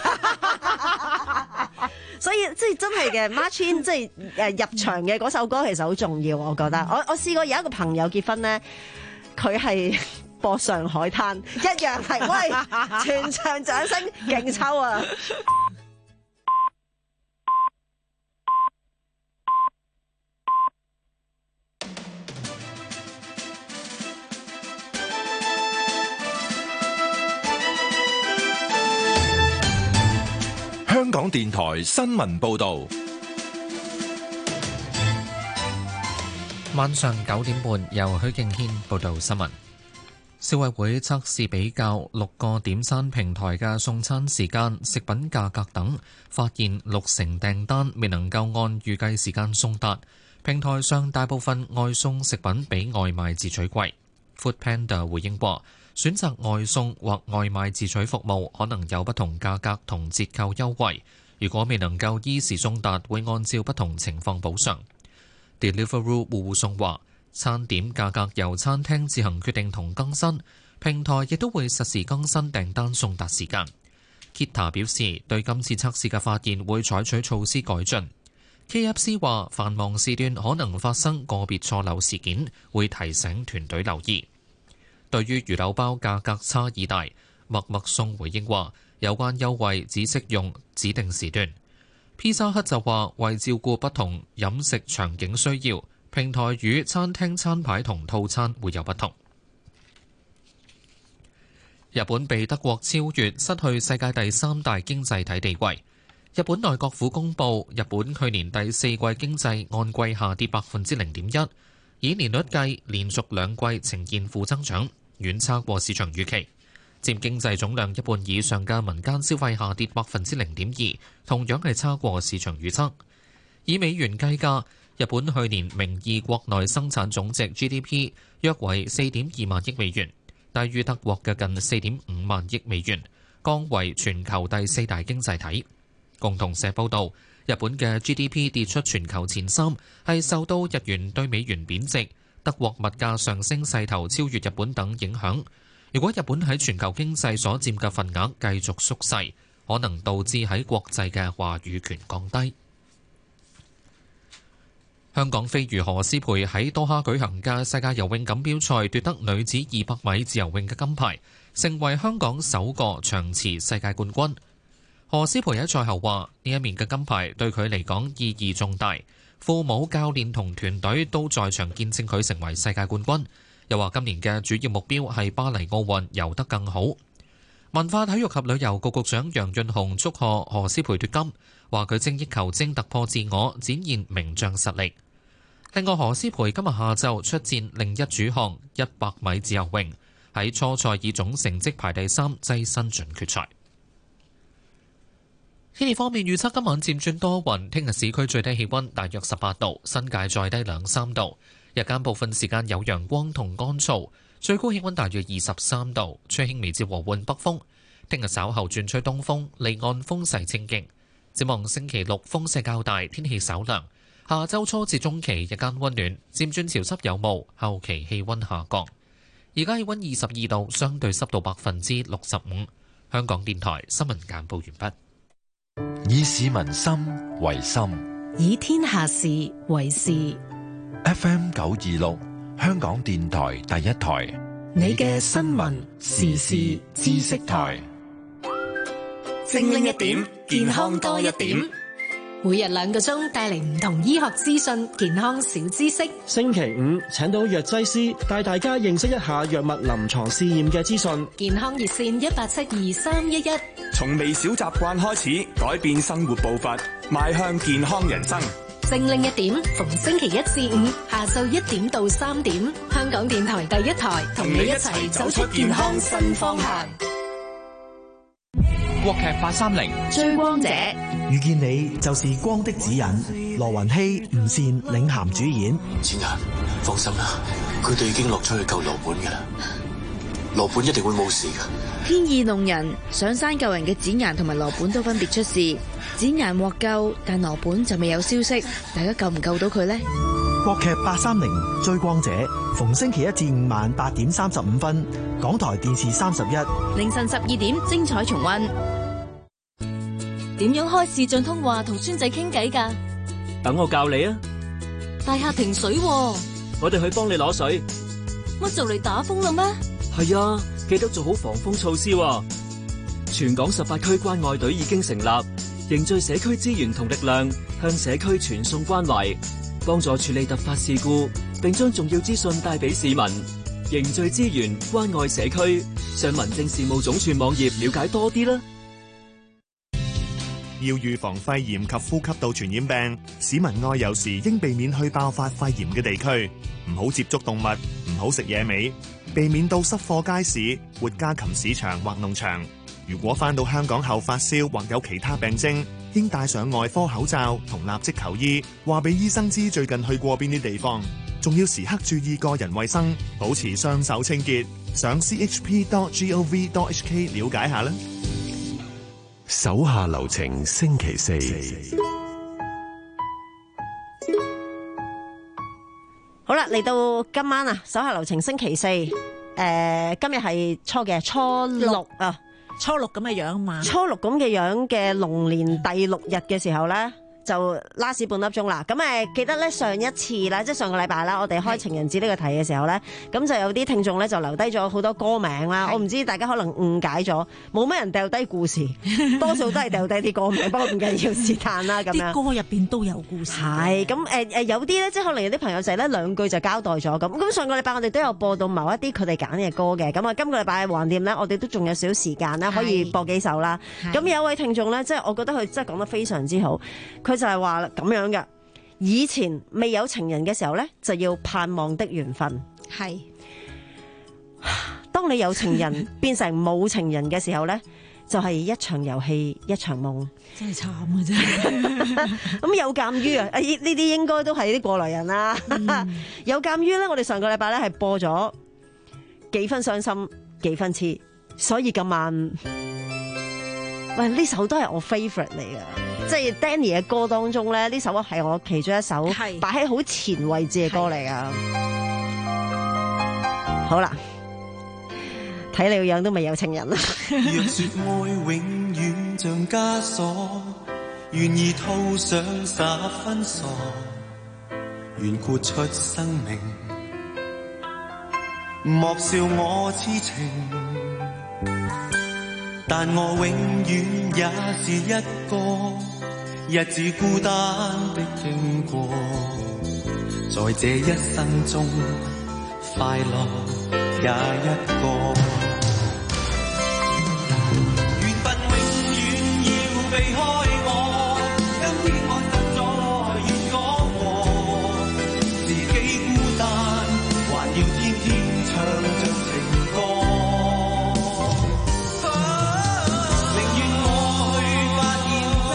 所以即係真係嘅 March In 即係誒入場嘅嗰首歌其實好重要，我覺得。我我試過有一個朋友結婚咧，佢係。播上海灘一樣係，喂，全場掌聲勁抽啊！ 香港電台新聞報導， 晚上九點半由許敬軒報導新聞。消委會測試比較六個點餐平台嘅送餐時間、食品價格等，發現六成訂單未能夠按預計時間送達。平台上大部分外送食品比外賣自取貴。Foodpanda 回應話，選擇外送或外賣自取服務可能有不同價格同折扣優惠。如果未能夠依時送達，會按照不同情況補償。Deliveroo 戶戶送話，餐點價格由餐廳自行決定同更新，平台亦都會實時更新訂單送達時間。Kita 表示對今次測試嘅發現會採取措施改進。K F C 話繁忙時段可能發生個別錯漏事件，會提醒團隊留意。對於魚柳包價格差異大，麥麥送回應話有關優惠只適用指定時段。Pizza Hut 就話為照顧不同飲食場景需要，平台與餐廳餐牌同套餐會有不同。日本被德國超越，失去世界第三大經濟體地位。日本內閣府公佈，日本去年第四季經濟按季下跌百分之零點一，以年率計，連續兩季呈現負增長，遠差過市場預期。佔經濟總量一半以上嘅民間消費下跌百分之零點二，同樣係差過市場預測。以美元計價，日本去年名義國內生產總值 G D P 約為四點二萬億美元，低於德國嘅近四點五萬億美元，降為全球第四大經濟體。共同社報導，日本嘅 G D P 跌出全球前三，係受到日元對美元貶值、德國物價上升勢頭超越日本等影響。如果日本喺全球經濟所佔嘅份額繼續縮細，可能導致喺國際嘅話語權降低。香港飛魚何詩蓓喺多哈舉行嘅世界游泳錦標賽奪得女子二百米自由泳嘅金牌，成為香港首個長池世界冠軍。何詩蓓喺賽後話：呢一面嘅金牌對佢嚟講意義重大，父母、教練同團隊都在場見證佢成為世界冠軍。又話今年嘅主要目標係巴黎奧運游得更好。文化體育及旅遊局局長楊潤雄祝賀何詩蓓奪金，話佢精益求精突破自我，展現名將實力。另外，何詩蓓今日下晝出戰另一主項一百米自由泳，喺初賽以總成績排第三，躋身準決賽。 天氣方面預測今晚漸轉多雲，聽日市區最低氣溫大約十八度，新界再低兩三度。日間部分時間有陽光同乾燥，最高氣溫大約二十三度，吹輕微至和緩北風。聽日稍後轉吹東風，離岸風勢清勁。展望星期六風勢較大，天氣稍涼。下周初至中期日間溫暖，漸轉潮濕有霧，後期氣溫下降。而家氣溫二十二度，相對濕度百分之六十五。香港電台新聞簡報完畢。 以市民心為心， 以天下事為事。 F M 九二六，香港電台第一台， 你嘅新聞時事知識台， 精靈一點，健康多一點。 每日兩個鐘帶嚟唔同醫學資訊、健康小知識。 星期五請到藥劑師帶大家認識一下藥物臨床試驗嘅資訊。 健康熱線一八七二三一一。 從微小習慣開始，改變生活步伐，邁向健康人生。 精靈一點，逢星期一至五下晝一點到三點，香港電台第一台同你一齊走出健康新方向。 國劇八三零追光者， 遇見你就是光的指引。羅雲熙、吳倩領銜主演。 展顏，放心啦，佢哋已經落出去救羅本嘅啦，羅本一定會冇事嘅。 天意弄人，上山救人嘅展顏同埋羅本都分別出事，展顏獲救，但羅本就未有消息，大家救唔救到佢呢？ 國劇八三零追光者，逢星期一至五晚八點三十五分，港台電視三十一， 凌晨十二點精彩重溫。 點樣開視像通話同孫仔傾偈㗎？ 等我教你啊！ 大廈停水喎， 我哋去幫你攞水。 乜就嚟打風啦咩？ 係啊，記得做好防風措施喎。全港十八區關愛隊已經成立，凝聚社區資源同力量，向社區傳送關懷，幫助處理突發事故，並將重要資訊帶俾市民。凝聚資源，關愛社區，上民政事務總署網頁了解多啲啦。 要預防肺炎及呼吸道傳染病，市民外遊時應避免去爆發肺炎嘅地區，唔好接觸動物，唔好食野味，避免到濕貨街市、活家禽市場或農場。如果返到香港後發燒或有其他病徵，應戴上外科口罩同立即求醫，話俾醫生知最近去過邊啲地方，仲要時刻注意個人衛生，保持雙手清潔。上 c h p dot gov dot h k 了解下啦。 手下留情，星期四。 好啦，嚟到今晚啊，手下留情星期四。誒、呃，今日係初嘅初六啊， 初六咁嘅樣嘛。 初六咁嘅樣嘅龍年第六日嘅時候咧，就 last 半粒鐘啦。咁誒，記得咧上一次啦，即係上個禮拜啦，我哋開情人節呢個題嘅時候咧，咁就有啲聽眾咧就留低咗好多歌名啦。我唔知大家可能誤解咗，冇乜人掉低故事，多數都係掉低啲歌名，不過唔緊要，是但啦咁樣。 啲歌入邊都有故事。 係咁誒誒，有啲咧，即係可能有啲朋友就係咧兩句就交代咗咁。咁上個禮拜我哋都有播到某一啲佢哋揀嘅歌嘅。咁啊，今個禮拜橫掂咧，我哋都仲有少少時間啦，可以播幾首啦。咁有一位聽眾咧，即係我覺得佢真係講得非常之好，佢就係話啦咁樣嘅。以前未有情人嘅時候咧，就要盼望的緣分。 係， 當你有情人變成冇情人嘅時候咧，就係一場遊戲一場夢。 真係慘啊！真係。 咁有鑑於啊，呢呢啲應該都係啲過來人啦。嗯、有鑑於咧，我哋上個禮拜咧係播咗幾分傷心幾分痴，所以今晚喂呢首都係我 favourite 嚟嘅。即係 Danny 嘅歌當中咧，呢首係我其中一首擺喺好前位置嘅歌嚟噶。好啦，睇你個樣都未有情人啦。 若說愛永遠像枷鎖，願意套上十分傻，願豁出生命，莫笑我痴情。但我永遠也是一個日子孤單的經過，在這一生中快樂也一個，緣分永遠要避開我，今天我實在願講和，自己孤單還要天天唱着情歌。寧願我去發現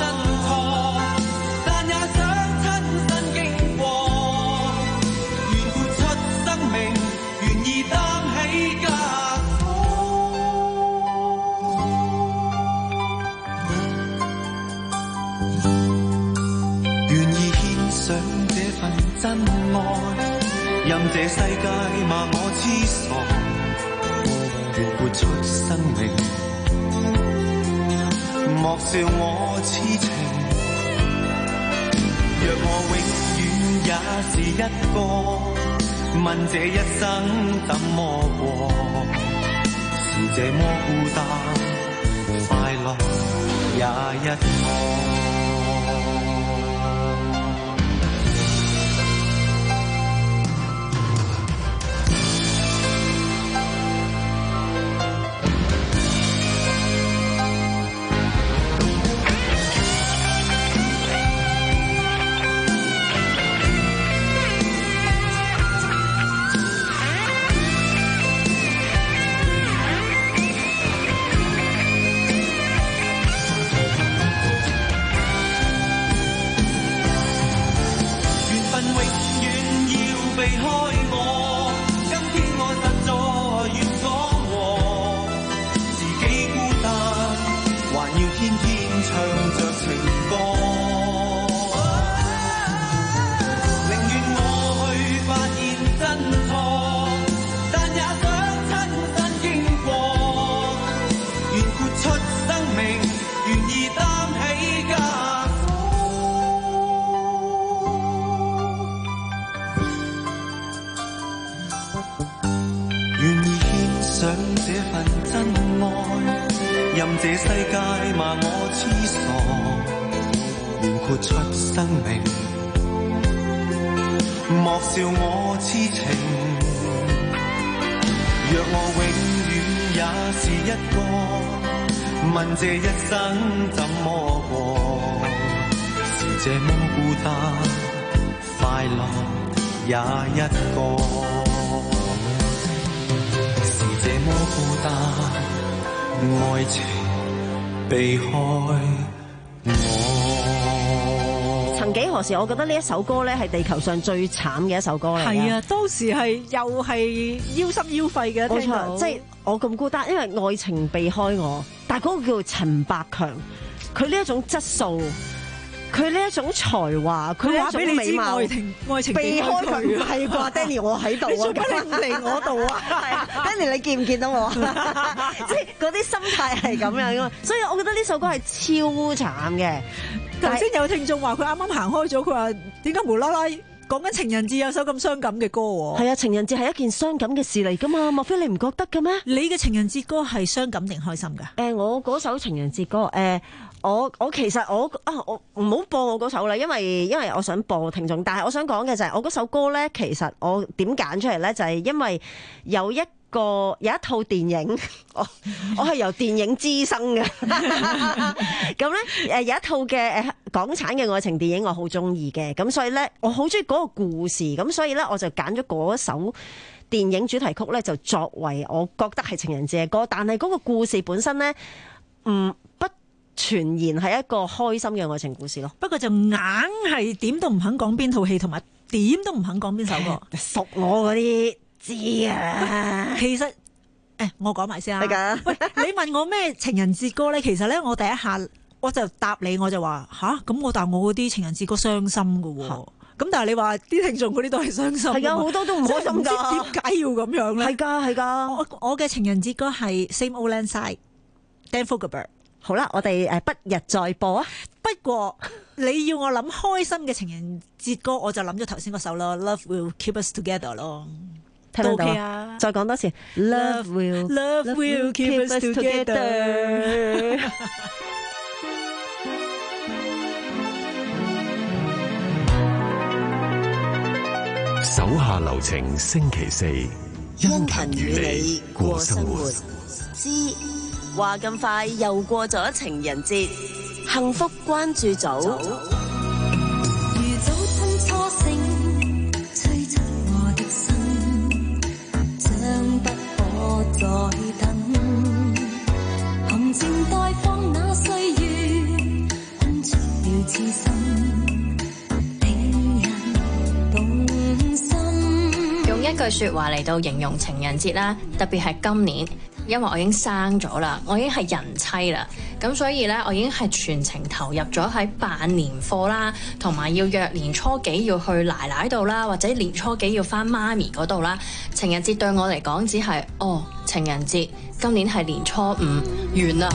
這世界罵我痴傻，願活出生命，莫笑我痴情。若我永遠也是一個，問這一生怎麼過？是這麼孤單，快樂也一個。這世界罵我痴傻，願豁出生命，莫笑我痴情。若我永遠也是一個，問這一生怎麼過？是這麼孤單，快樂也一個。是這麼孤單，愛情避開我。 曾幾何時，我覺得呢一首歌咧係地球上最慘嘅一首歌嚟。 係啊，當時係又係腰心腰肺嘅。 冇錯，即係我咁孤單，因為愛情避開我。但係嗰個叫陳百強，佢呢一種質素，佢呢一種才華，佢呢一種美貌， 愛情愛情避開佢唔係啩 ？Danny， 我喺度啊， 你做乜你唔嚟我度啊 ？Danny， 你見唔見到我？即係嗰啲心態係咁樣噶嘛，所以我覺得呢首歌係超慘嘅。 頭先有聽眾話佢啱啱行開咗，佢話點解無啦啦講緊情人節有首咁傷感嘅歌？ 係啊，情人節係一件傷感嘅事嚟噶嘛，莫非你唔覺得嘅咩？ 你嘅情人節歌係傷感定開心噶？ 誒、呃，我嗰首情人節歌，誒、呃，我我其實我啊，我唔好播我嗰首啦，因為因為我想播聽眾，但係我想講嘅就係我嗰首歌咧，其實我點揀出嚟咧，就係因為有一個有一套電影，我我係由電影滋生嘅，咁咧誒有一套嘅誒港產嘅愛情電影我好中意嘅，咁所以咧我好中意嗰個故事，咁所以咧我就揀咗嗰首電影主題曲咧，就作為我覺得係情人節嘅歌，但係嗰個故事本身咧，唔不全然係一個開心嘅愛情故事咯。 不過就硬係點都唔肯講邊套戲，同埋點都唔肯講邊首歌。 熟我嗰啲。知啊， 其實誒，我講埋先啊。 係㗎。 喂，你問我咩情人節歌咧？其實咧，我第一下我就答你，我就話吓，咁我答我嗰啲情人節歌傷心㗎喎。咁但係你話啲聽眾嗰啲都係傷心。係啊，好多都唔開心㗎。 點解要咁樣咧？ 係㗎，係㗎。 我我嘅情人節歌係 Same Old Lang Syne Dan Fogelberg。 好啦，我哋誒不日再播啊。 不過你要我諗開心嘅情人節歌，我就諗咗頭先嗰首咯 ，Love Will Keep Us Together 咯。 都 OK 啊！再講多次 ，Love will Love will keep us together。 手下留情，星期四，殷勤與你過生活。 知話咁快又過咗情人節，幸福關注組。 如早春初醒，催促我的心。不可再等，含情待放那歲月，困出了痴心，令人動心。 用一句說話嚟到形容情人節啦，特別係今年， 因為我已經生咗啦，我已經係人妻啦，咁所以咧我已經係全程投入咗喺辦年貨啦，同埋要約年初幾要去奶奶度啦，或者年初幾要返媽咪嗰度啦。情人節對我嚟講只係哦，情人節今年係年初五完啦。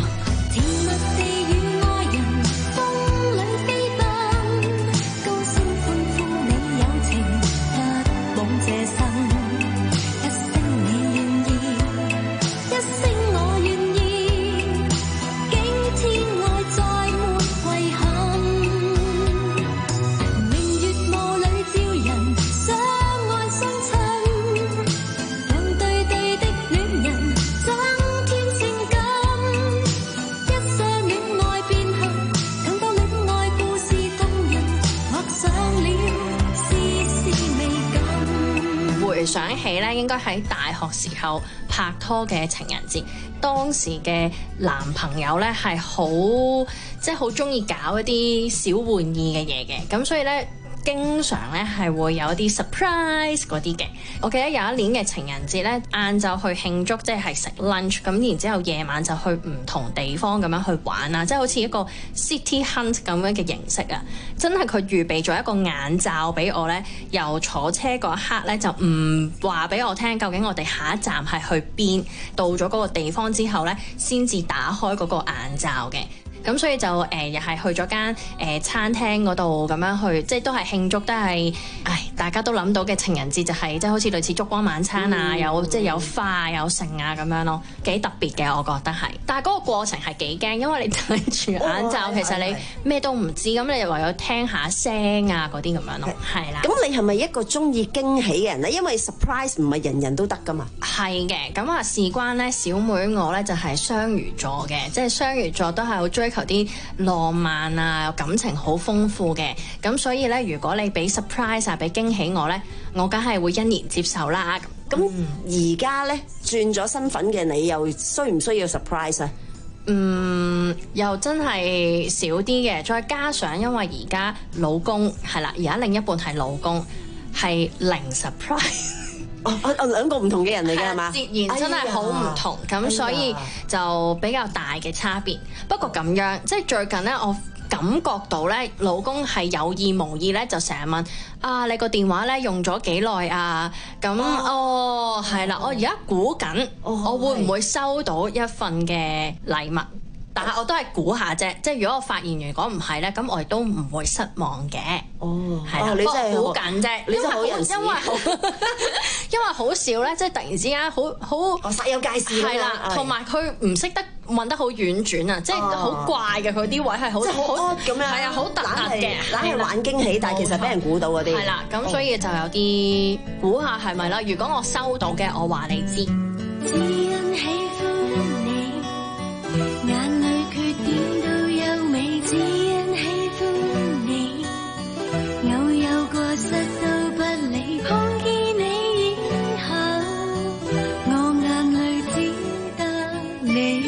想起咧，應該喺大學時候拍拖嘅情人節，當時嘅男朋友咧係好即係好中意搞一啲小玩意嘅嘢嘅，咁所以咧經常咧係會有一啲 surprise 嗰啲嘅。我記得有一年嘅情人節咧，晏晝去慶祝，即係食 lunch， 咁然之後夜晚就去唔同地方咁樣去玩啊，即係好似一個 city hunt 咁樣嘅形式啊！真係佢預備咗一個眼罩俾我咧，由坐車嗰一刻咧就唔話俾我聽究竟我哋下一站係去邊，到咗嗰個地方之後咧，先至打開嗰個眼罩嘅。咁所以就誒又係去咗間誒餐廳嗰度咁樣去，即係都係慶祝，都係唉大家都諗到嘅情人節就係即係好似類似燭光晚餐啊，嗯、有即係有花有剩啊咁樣咯，幾特別嘅我覺得係。但係嗰個過程係幾驚，因為你戴住眼罩，哦、其實你咩都唔知，咁你就唯有聽下聲啊嗰啲咁樣咯，係啦。 咁你係咪一個中意驚喜嘅人咧？因為 surprise 唔係人人都得噶嘛。 係嘅，咁啊事關咧，小妹我咧就係雙魚座嘅，即係雙魚座都係好追求啲浪漫啊，感情好豐富嘅，咁所以咧，如果你俾 surprise 啊，俾驚喜我咧，我梗係會欣然接受啦。 咁而家咧轉咗身份嘅你，又需唔需要 surprise 啊？ 嗯，又真係少啲嘅，再加上因為而家老公係啦，而家另一半係老公，係零 surprise。 哦，哦兩個唔同嘅人嚟嘅係嘛？ 截然真係好唔同，咁、哎、所以就比較大嘅差別。不過咁樣，即係最近咧，我感覺到咧，老公係有意無意咧，就成日問啊，你個電話咧用咗幾耐啊？咁哦，係啦、哦，我而家估緊，我會唔會收到一份嘅禮物？但係我都係估下啫，即係如果我發現如果唔係咧，咁我亦都唔會失望嘅。哦，係啦， 你真係估緊啫， 你真係好人士。 因為好，因為好少咧，即係突然之間好好， 我煞有介事啦。 係啦，同埋佢唔識得問得好婉轉啊，即係好怪嘅佢啲位係好， 即係好惡咁樣， 係啊，好突兀嘅， 懶係玩驚喜，但係其實俾人估到嗰啲。 係啦，咁所以就有啲估下係咪啦？如果我收到嘅，我話你知。 只因喜歡你，眼裏缺點都優美，只因喜歡你，偶有過失都不理，碰見你以後，我眼裏只得你。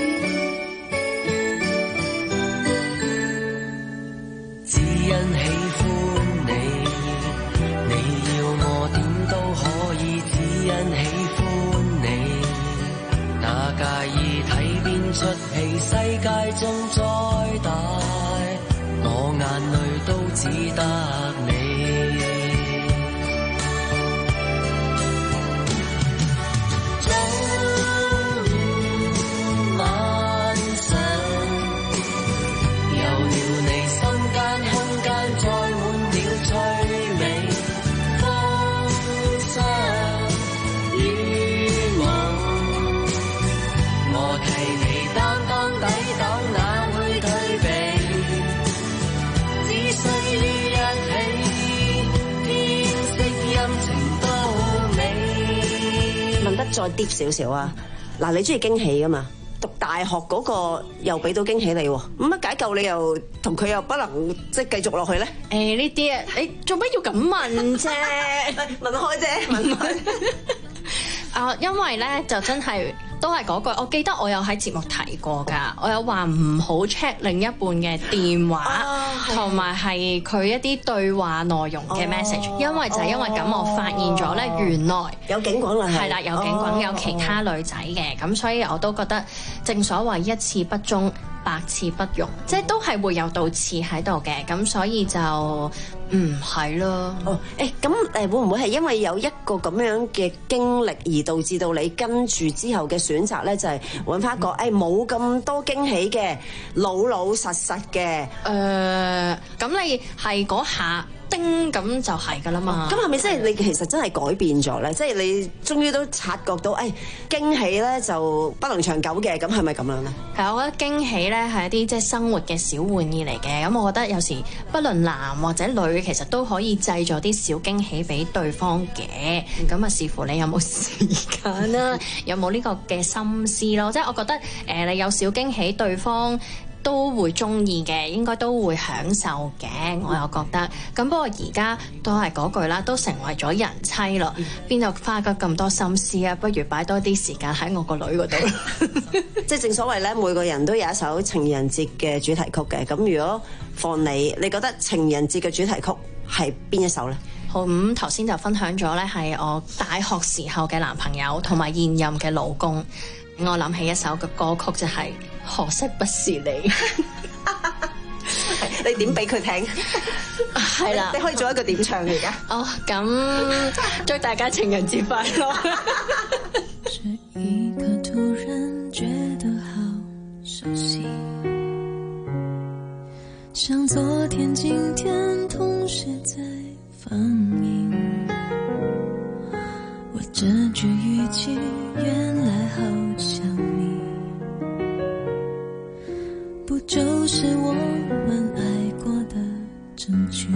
只因喜歡你，你要我點都可以，只因喜歡你，哪介意睇邊出戲，世界中再大，我眼淚都只得你。早晚上，有了你，心間空間載滿了趣味，風霜雨霧，我替你擔當抵擋，哪會退避？只需於一起，天色陰晴都美。 問得再 deep 少少啊！嗱，你中意驚喜噶嘛？讀大學嗰個又俾到驚喜你喎，咁乜解救你又同佢又不能即係繼續落去咧？ 誒呢啲啊，你做乜要咁問啫？ 問開啫，問開。 啊，因為咧就真係都係嗰句，我記得我有喺節目提過㗎，我有話唔好 check 另一半嘅電話，同埋係佢一啲對話內容嘅 message，、哦、因為就係因為咁，我發現咗咧，原來有警棍啦， 係啦，有警棍，有其他女仔嘅，咁所以我都覺得正所謂一次不忠，百次不容，即係都係會有倒刺喺度嘅，咁所以就唔係咯。 哦，誒咁誒會唔會係因為有一個咁樣嘅經歷而導致到你跟住之後嘅選擇咧，就係揾翻一個誒冇咁多驚喜嘅老老實實嘅？ 誒，咁你係嗰下叮咁就係㗎啦嘛。 咁係咪即係你其實真係改變咗咧？即係你終於都察覺到誒驚喜咧就不能長久嘅，咁係咪咁樣咧？ 係，我覺得驚喜咧係一啲即係生活嘅小玩意嚟嘅。咁我覺得有時不論男或者女，其實都可以製造啲小驚喜俾對方嘅。咁啊，視乎你有冇時間啦，有冇呢個嘅心思咯。即係我覺得誒、呃，你有小驚喜，對方都會中意嘅，應該都會享受嘅。我又覺得咁，不過而家都係嗰句啦，都成為咗人妻咯，邊度花咗咁多心思啊？不如擺多啲時間喺我個女嗰度。 即係正所謂咧，每個人都有一首情人節嘅主題曲嘅。咁如果放你，你覺得情人節嘅主題曲係邊一首呢？ 好，咁頭先就分享咗咧，係我大學時候嘅男朋友同埋現任嘅老公。我諗起一首嘅歌曲就係、是、可惜不是你。 你點俾佢聽？ 係啦， 你可以做一個點唱而家。 哦，咁祝大家情人節快樂。 這一刻突然覺得好熟悉，像昨天今天同時在放映，我這句語氣原來好像你，不就是我們愛過的證據，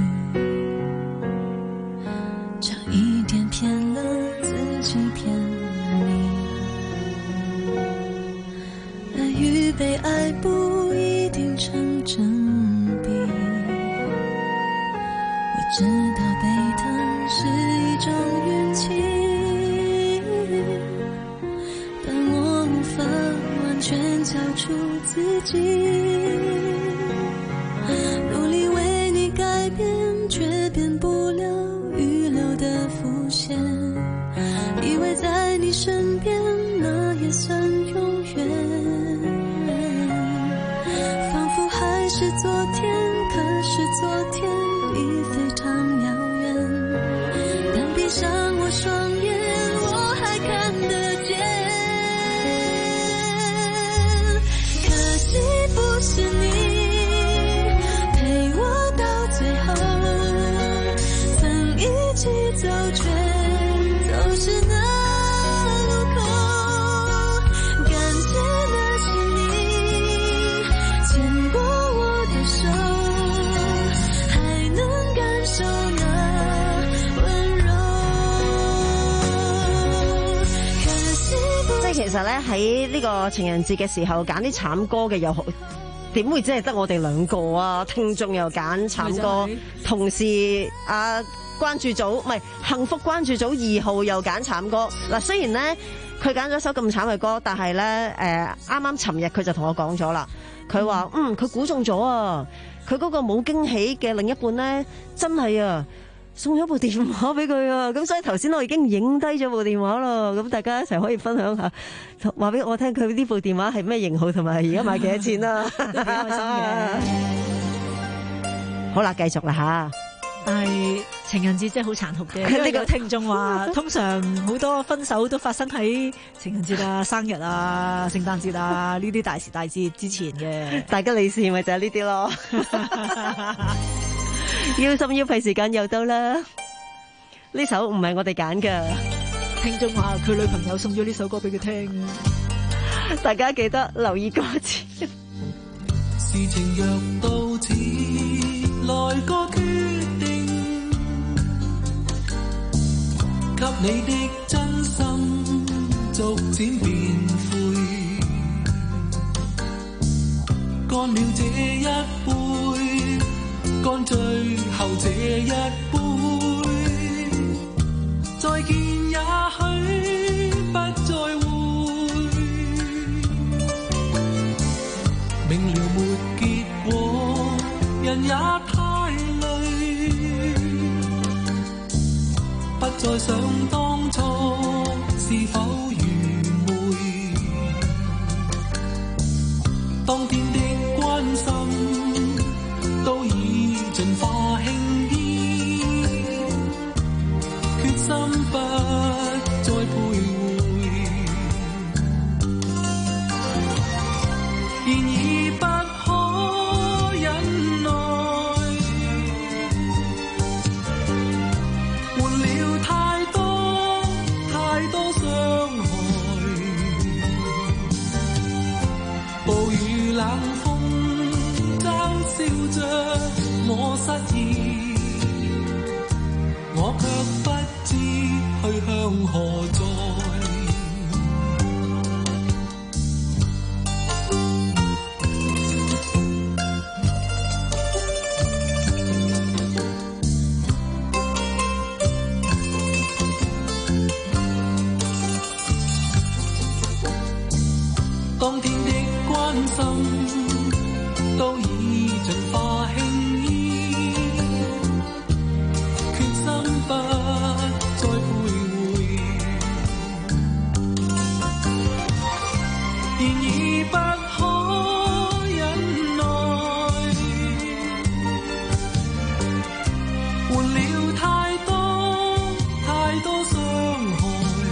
差一點騙了自己騙了你，愛與被愛不一定成正比，我知道被疼是一種運氣，但我無法完全交出自己，努力為你改變，卻變不了預留的伏線，以為在你身邊那也算永遠，仿佛還是昨天，可是昨天已非常遙遠，但閉上我雙眼，我還看得見，可惜不是你陪我到最後，曾一起走卻都是那路口，感謝的是你牽過我的手，還能感受那溫柔，可惜不即係其實咧喺呢個情人節嘅時候揀啲慘歌嘅又好，點會只係得我哋兩個啊？聽眾又揀慘歌，同時啊關注組唔係幸福關注組二號又揀慘歌。嗱，雖然咧佢揀咗首咁慘嘅歌，但係咧誒啱啱尋日佢就同我講咗啦，佢話嗯佢估中咗啊，佢嗰個冇驚喜嘅另一半咧真係啊送咗部電話俾佢啊，咁所以頭先我已經影低咗部電話啦，咁大家一齊可以分享下，話俾我聽佢呢部電話係咩型號同埋而家賣幾多錢啦，都幾開心嘅。好啦，繼續啦吓。 但係情人節真係好殘酷嘅，因為有聽眾話，通常好多分手都發生喺情人節啊、生日啊、聖誕節啊呢啲大時大節之前嘅。 大吉利是咪就係呢啲咯。腰心腰肺時間又到啦，呢首唔係我哋揀㗎， 聽眾話佢女朋友送咗呢首歌俾佢聽， 大家記得留意歌詞。 事情若到此，來個決定，給你的真心逐漸變灰，乾了這一杯，乾最後這一杯，再見也許不再會。 想當初是否愚昧，當天的關心都已盡化輕易，決心不再徘徊，然而不可忍耐，換了太多太多傷害，暴雨冷風嘲笑着我失意，我卻不知去向何在。當天的關心都已盡化輕易，決心不再徘徊，然而不可忍耐，換了太多太多傷害，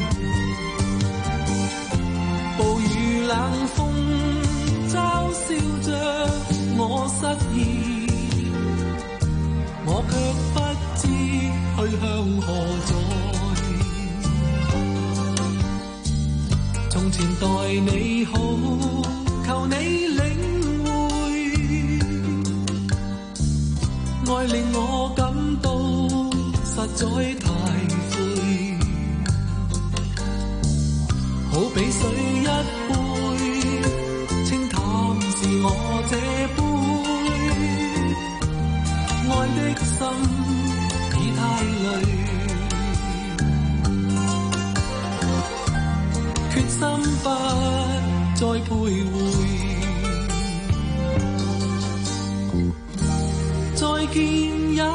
暴雨冷風嘲笑着我失意，我卻不知去向何在。從前待你好，求你領會，愛令我感到實在太灰，好比水一杯，清淡是我這杯，愛的心已太累，決心不再徘徊，再見也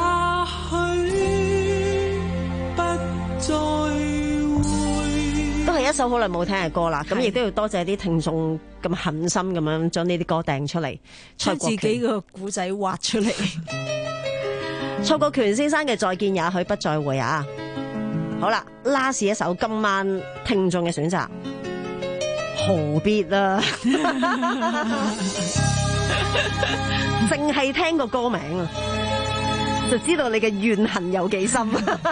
許不再會。 都係一首好耐冇聽嘅歌啦，咁亦都要多謝啲聽眾咁狠心咁樣將呢啲歌掟出嚟， 將自己個故仔挖出嚟。 蔡國權先生嘅《再見也許不再會》啊，好啦，last一首今晚聽眾嘅選擇，何必啊？淨係聽個歌名啊，就知道你嘅怨恨有幾深。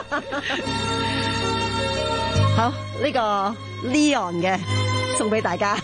好，呢個 Leon 嘅送俾大家。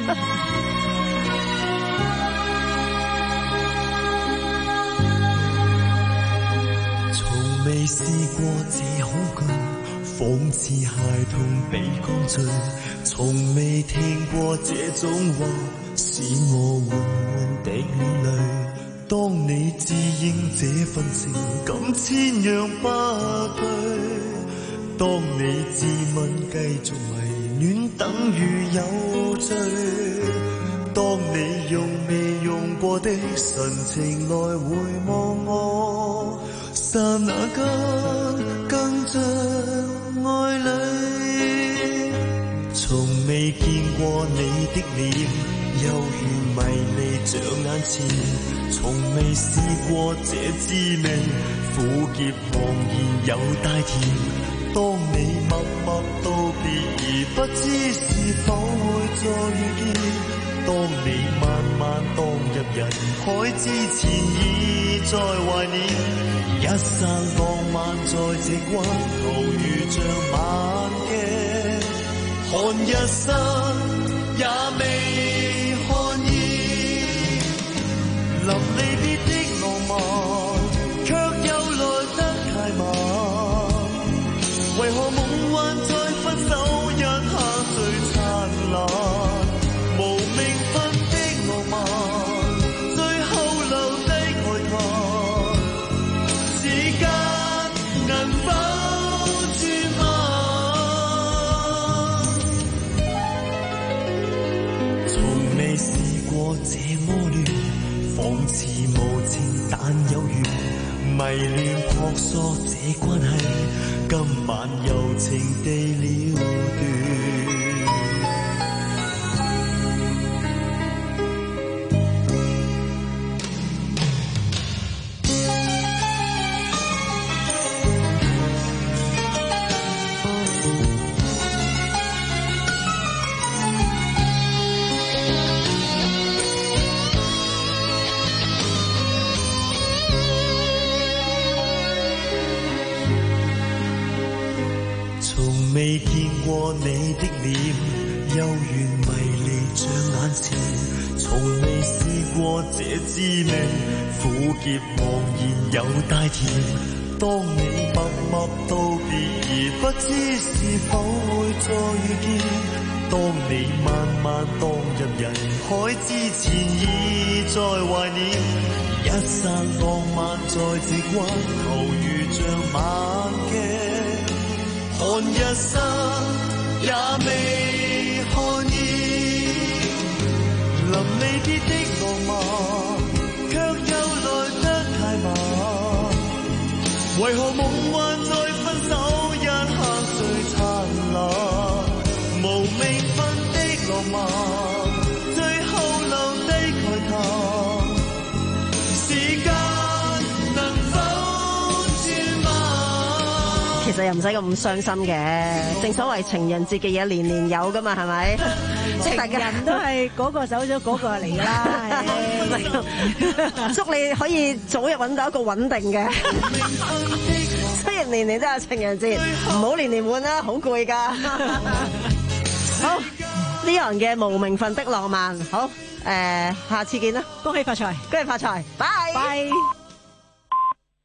從未試過這恐懼，仿似孩童被灌醉，從未聽過這種話，使我緩緩滴淚。當你自認這份情感千樣不對，當你自問繼續迷戀等於有罪，當你用未用過的神情來回望我，剎那間更像愛侶。從未見過你的臉，猶如迷離像眼前，從未試過這滋味，苦澀茫然又帶甜。當你默默道別而不知是否會再遇見，當你慢慢蕩入人海之前已在懷念，一剎浪漫在這關頭如像晚鏡，看一生也未看厭，臨離別的浪漫卻又來得太慢，為何夢幻在分手一刻最燦爛，無名分的浪漫最後留低愛嘆，時間能否轉慢，從未試過這麼亂，仿似無情但有緣， 迷戀撲朔這關係，今晚柔情地了斷。未見過你的臉，幽怨迷離像眼前，從未試過這滋味，苦澀茫然又帶甜。當你默默道別而不知是否會再遇見，當你慢慢蕩入人海之前已在懷念，一剎浪漫在這關頭如像晚鏡。看一生也未看厭，臨離別的浪漫，卻又來得太慢。為何夢幻在分手一刻最燦爛？無名分的浪漫，最後留低慨嘆。時間能否轉慢？ 其實又唔使咁傷心嘅，正所謂情人節嘅嘢年年有噶嘛，係咪？ 情人都係嗰個走咗，嗰個嚟㗎啦。 祝你可以早日揾到一個穩定嘅。雖然年年都有情人節，唔好年年換啦，好攰㗎。好，呢樣嘅無名份的浪漫，好，誒、呃，下次見啦， 恭喜發財， 恭喜發財，拜拜。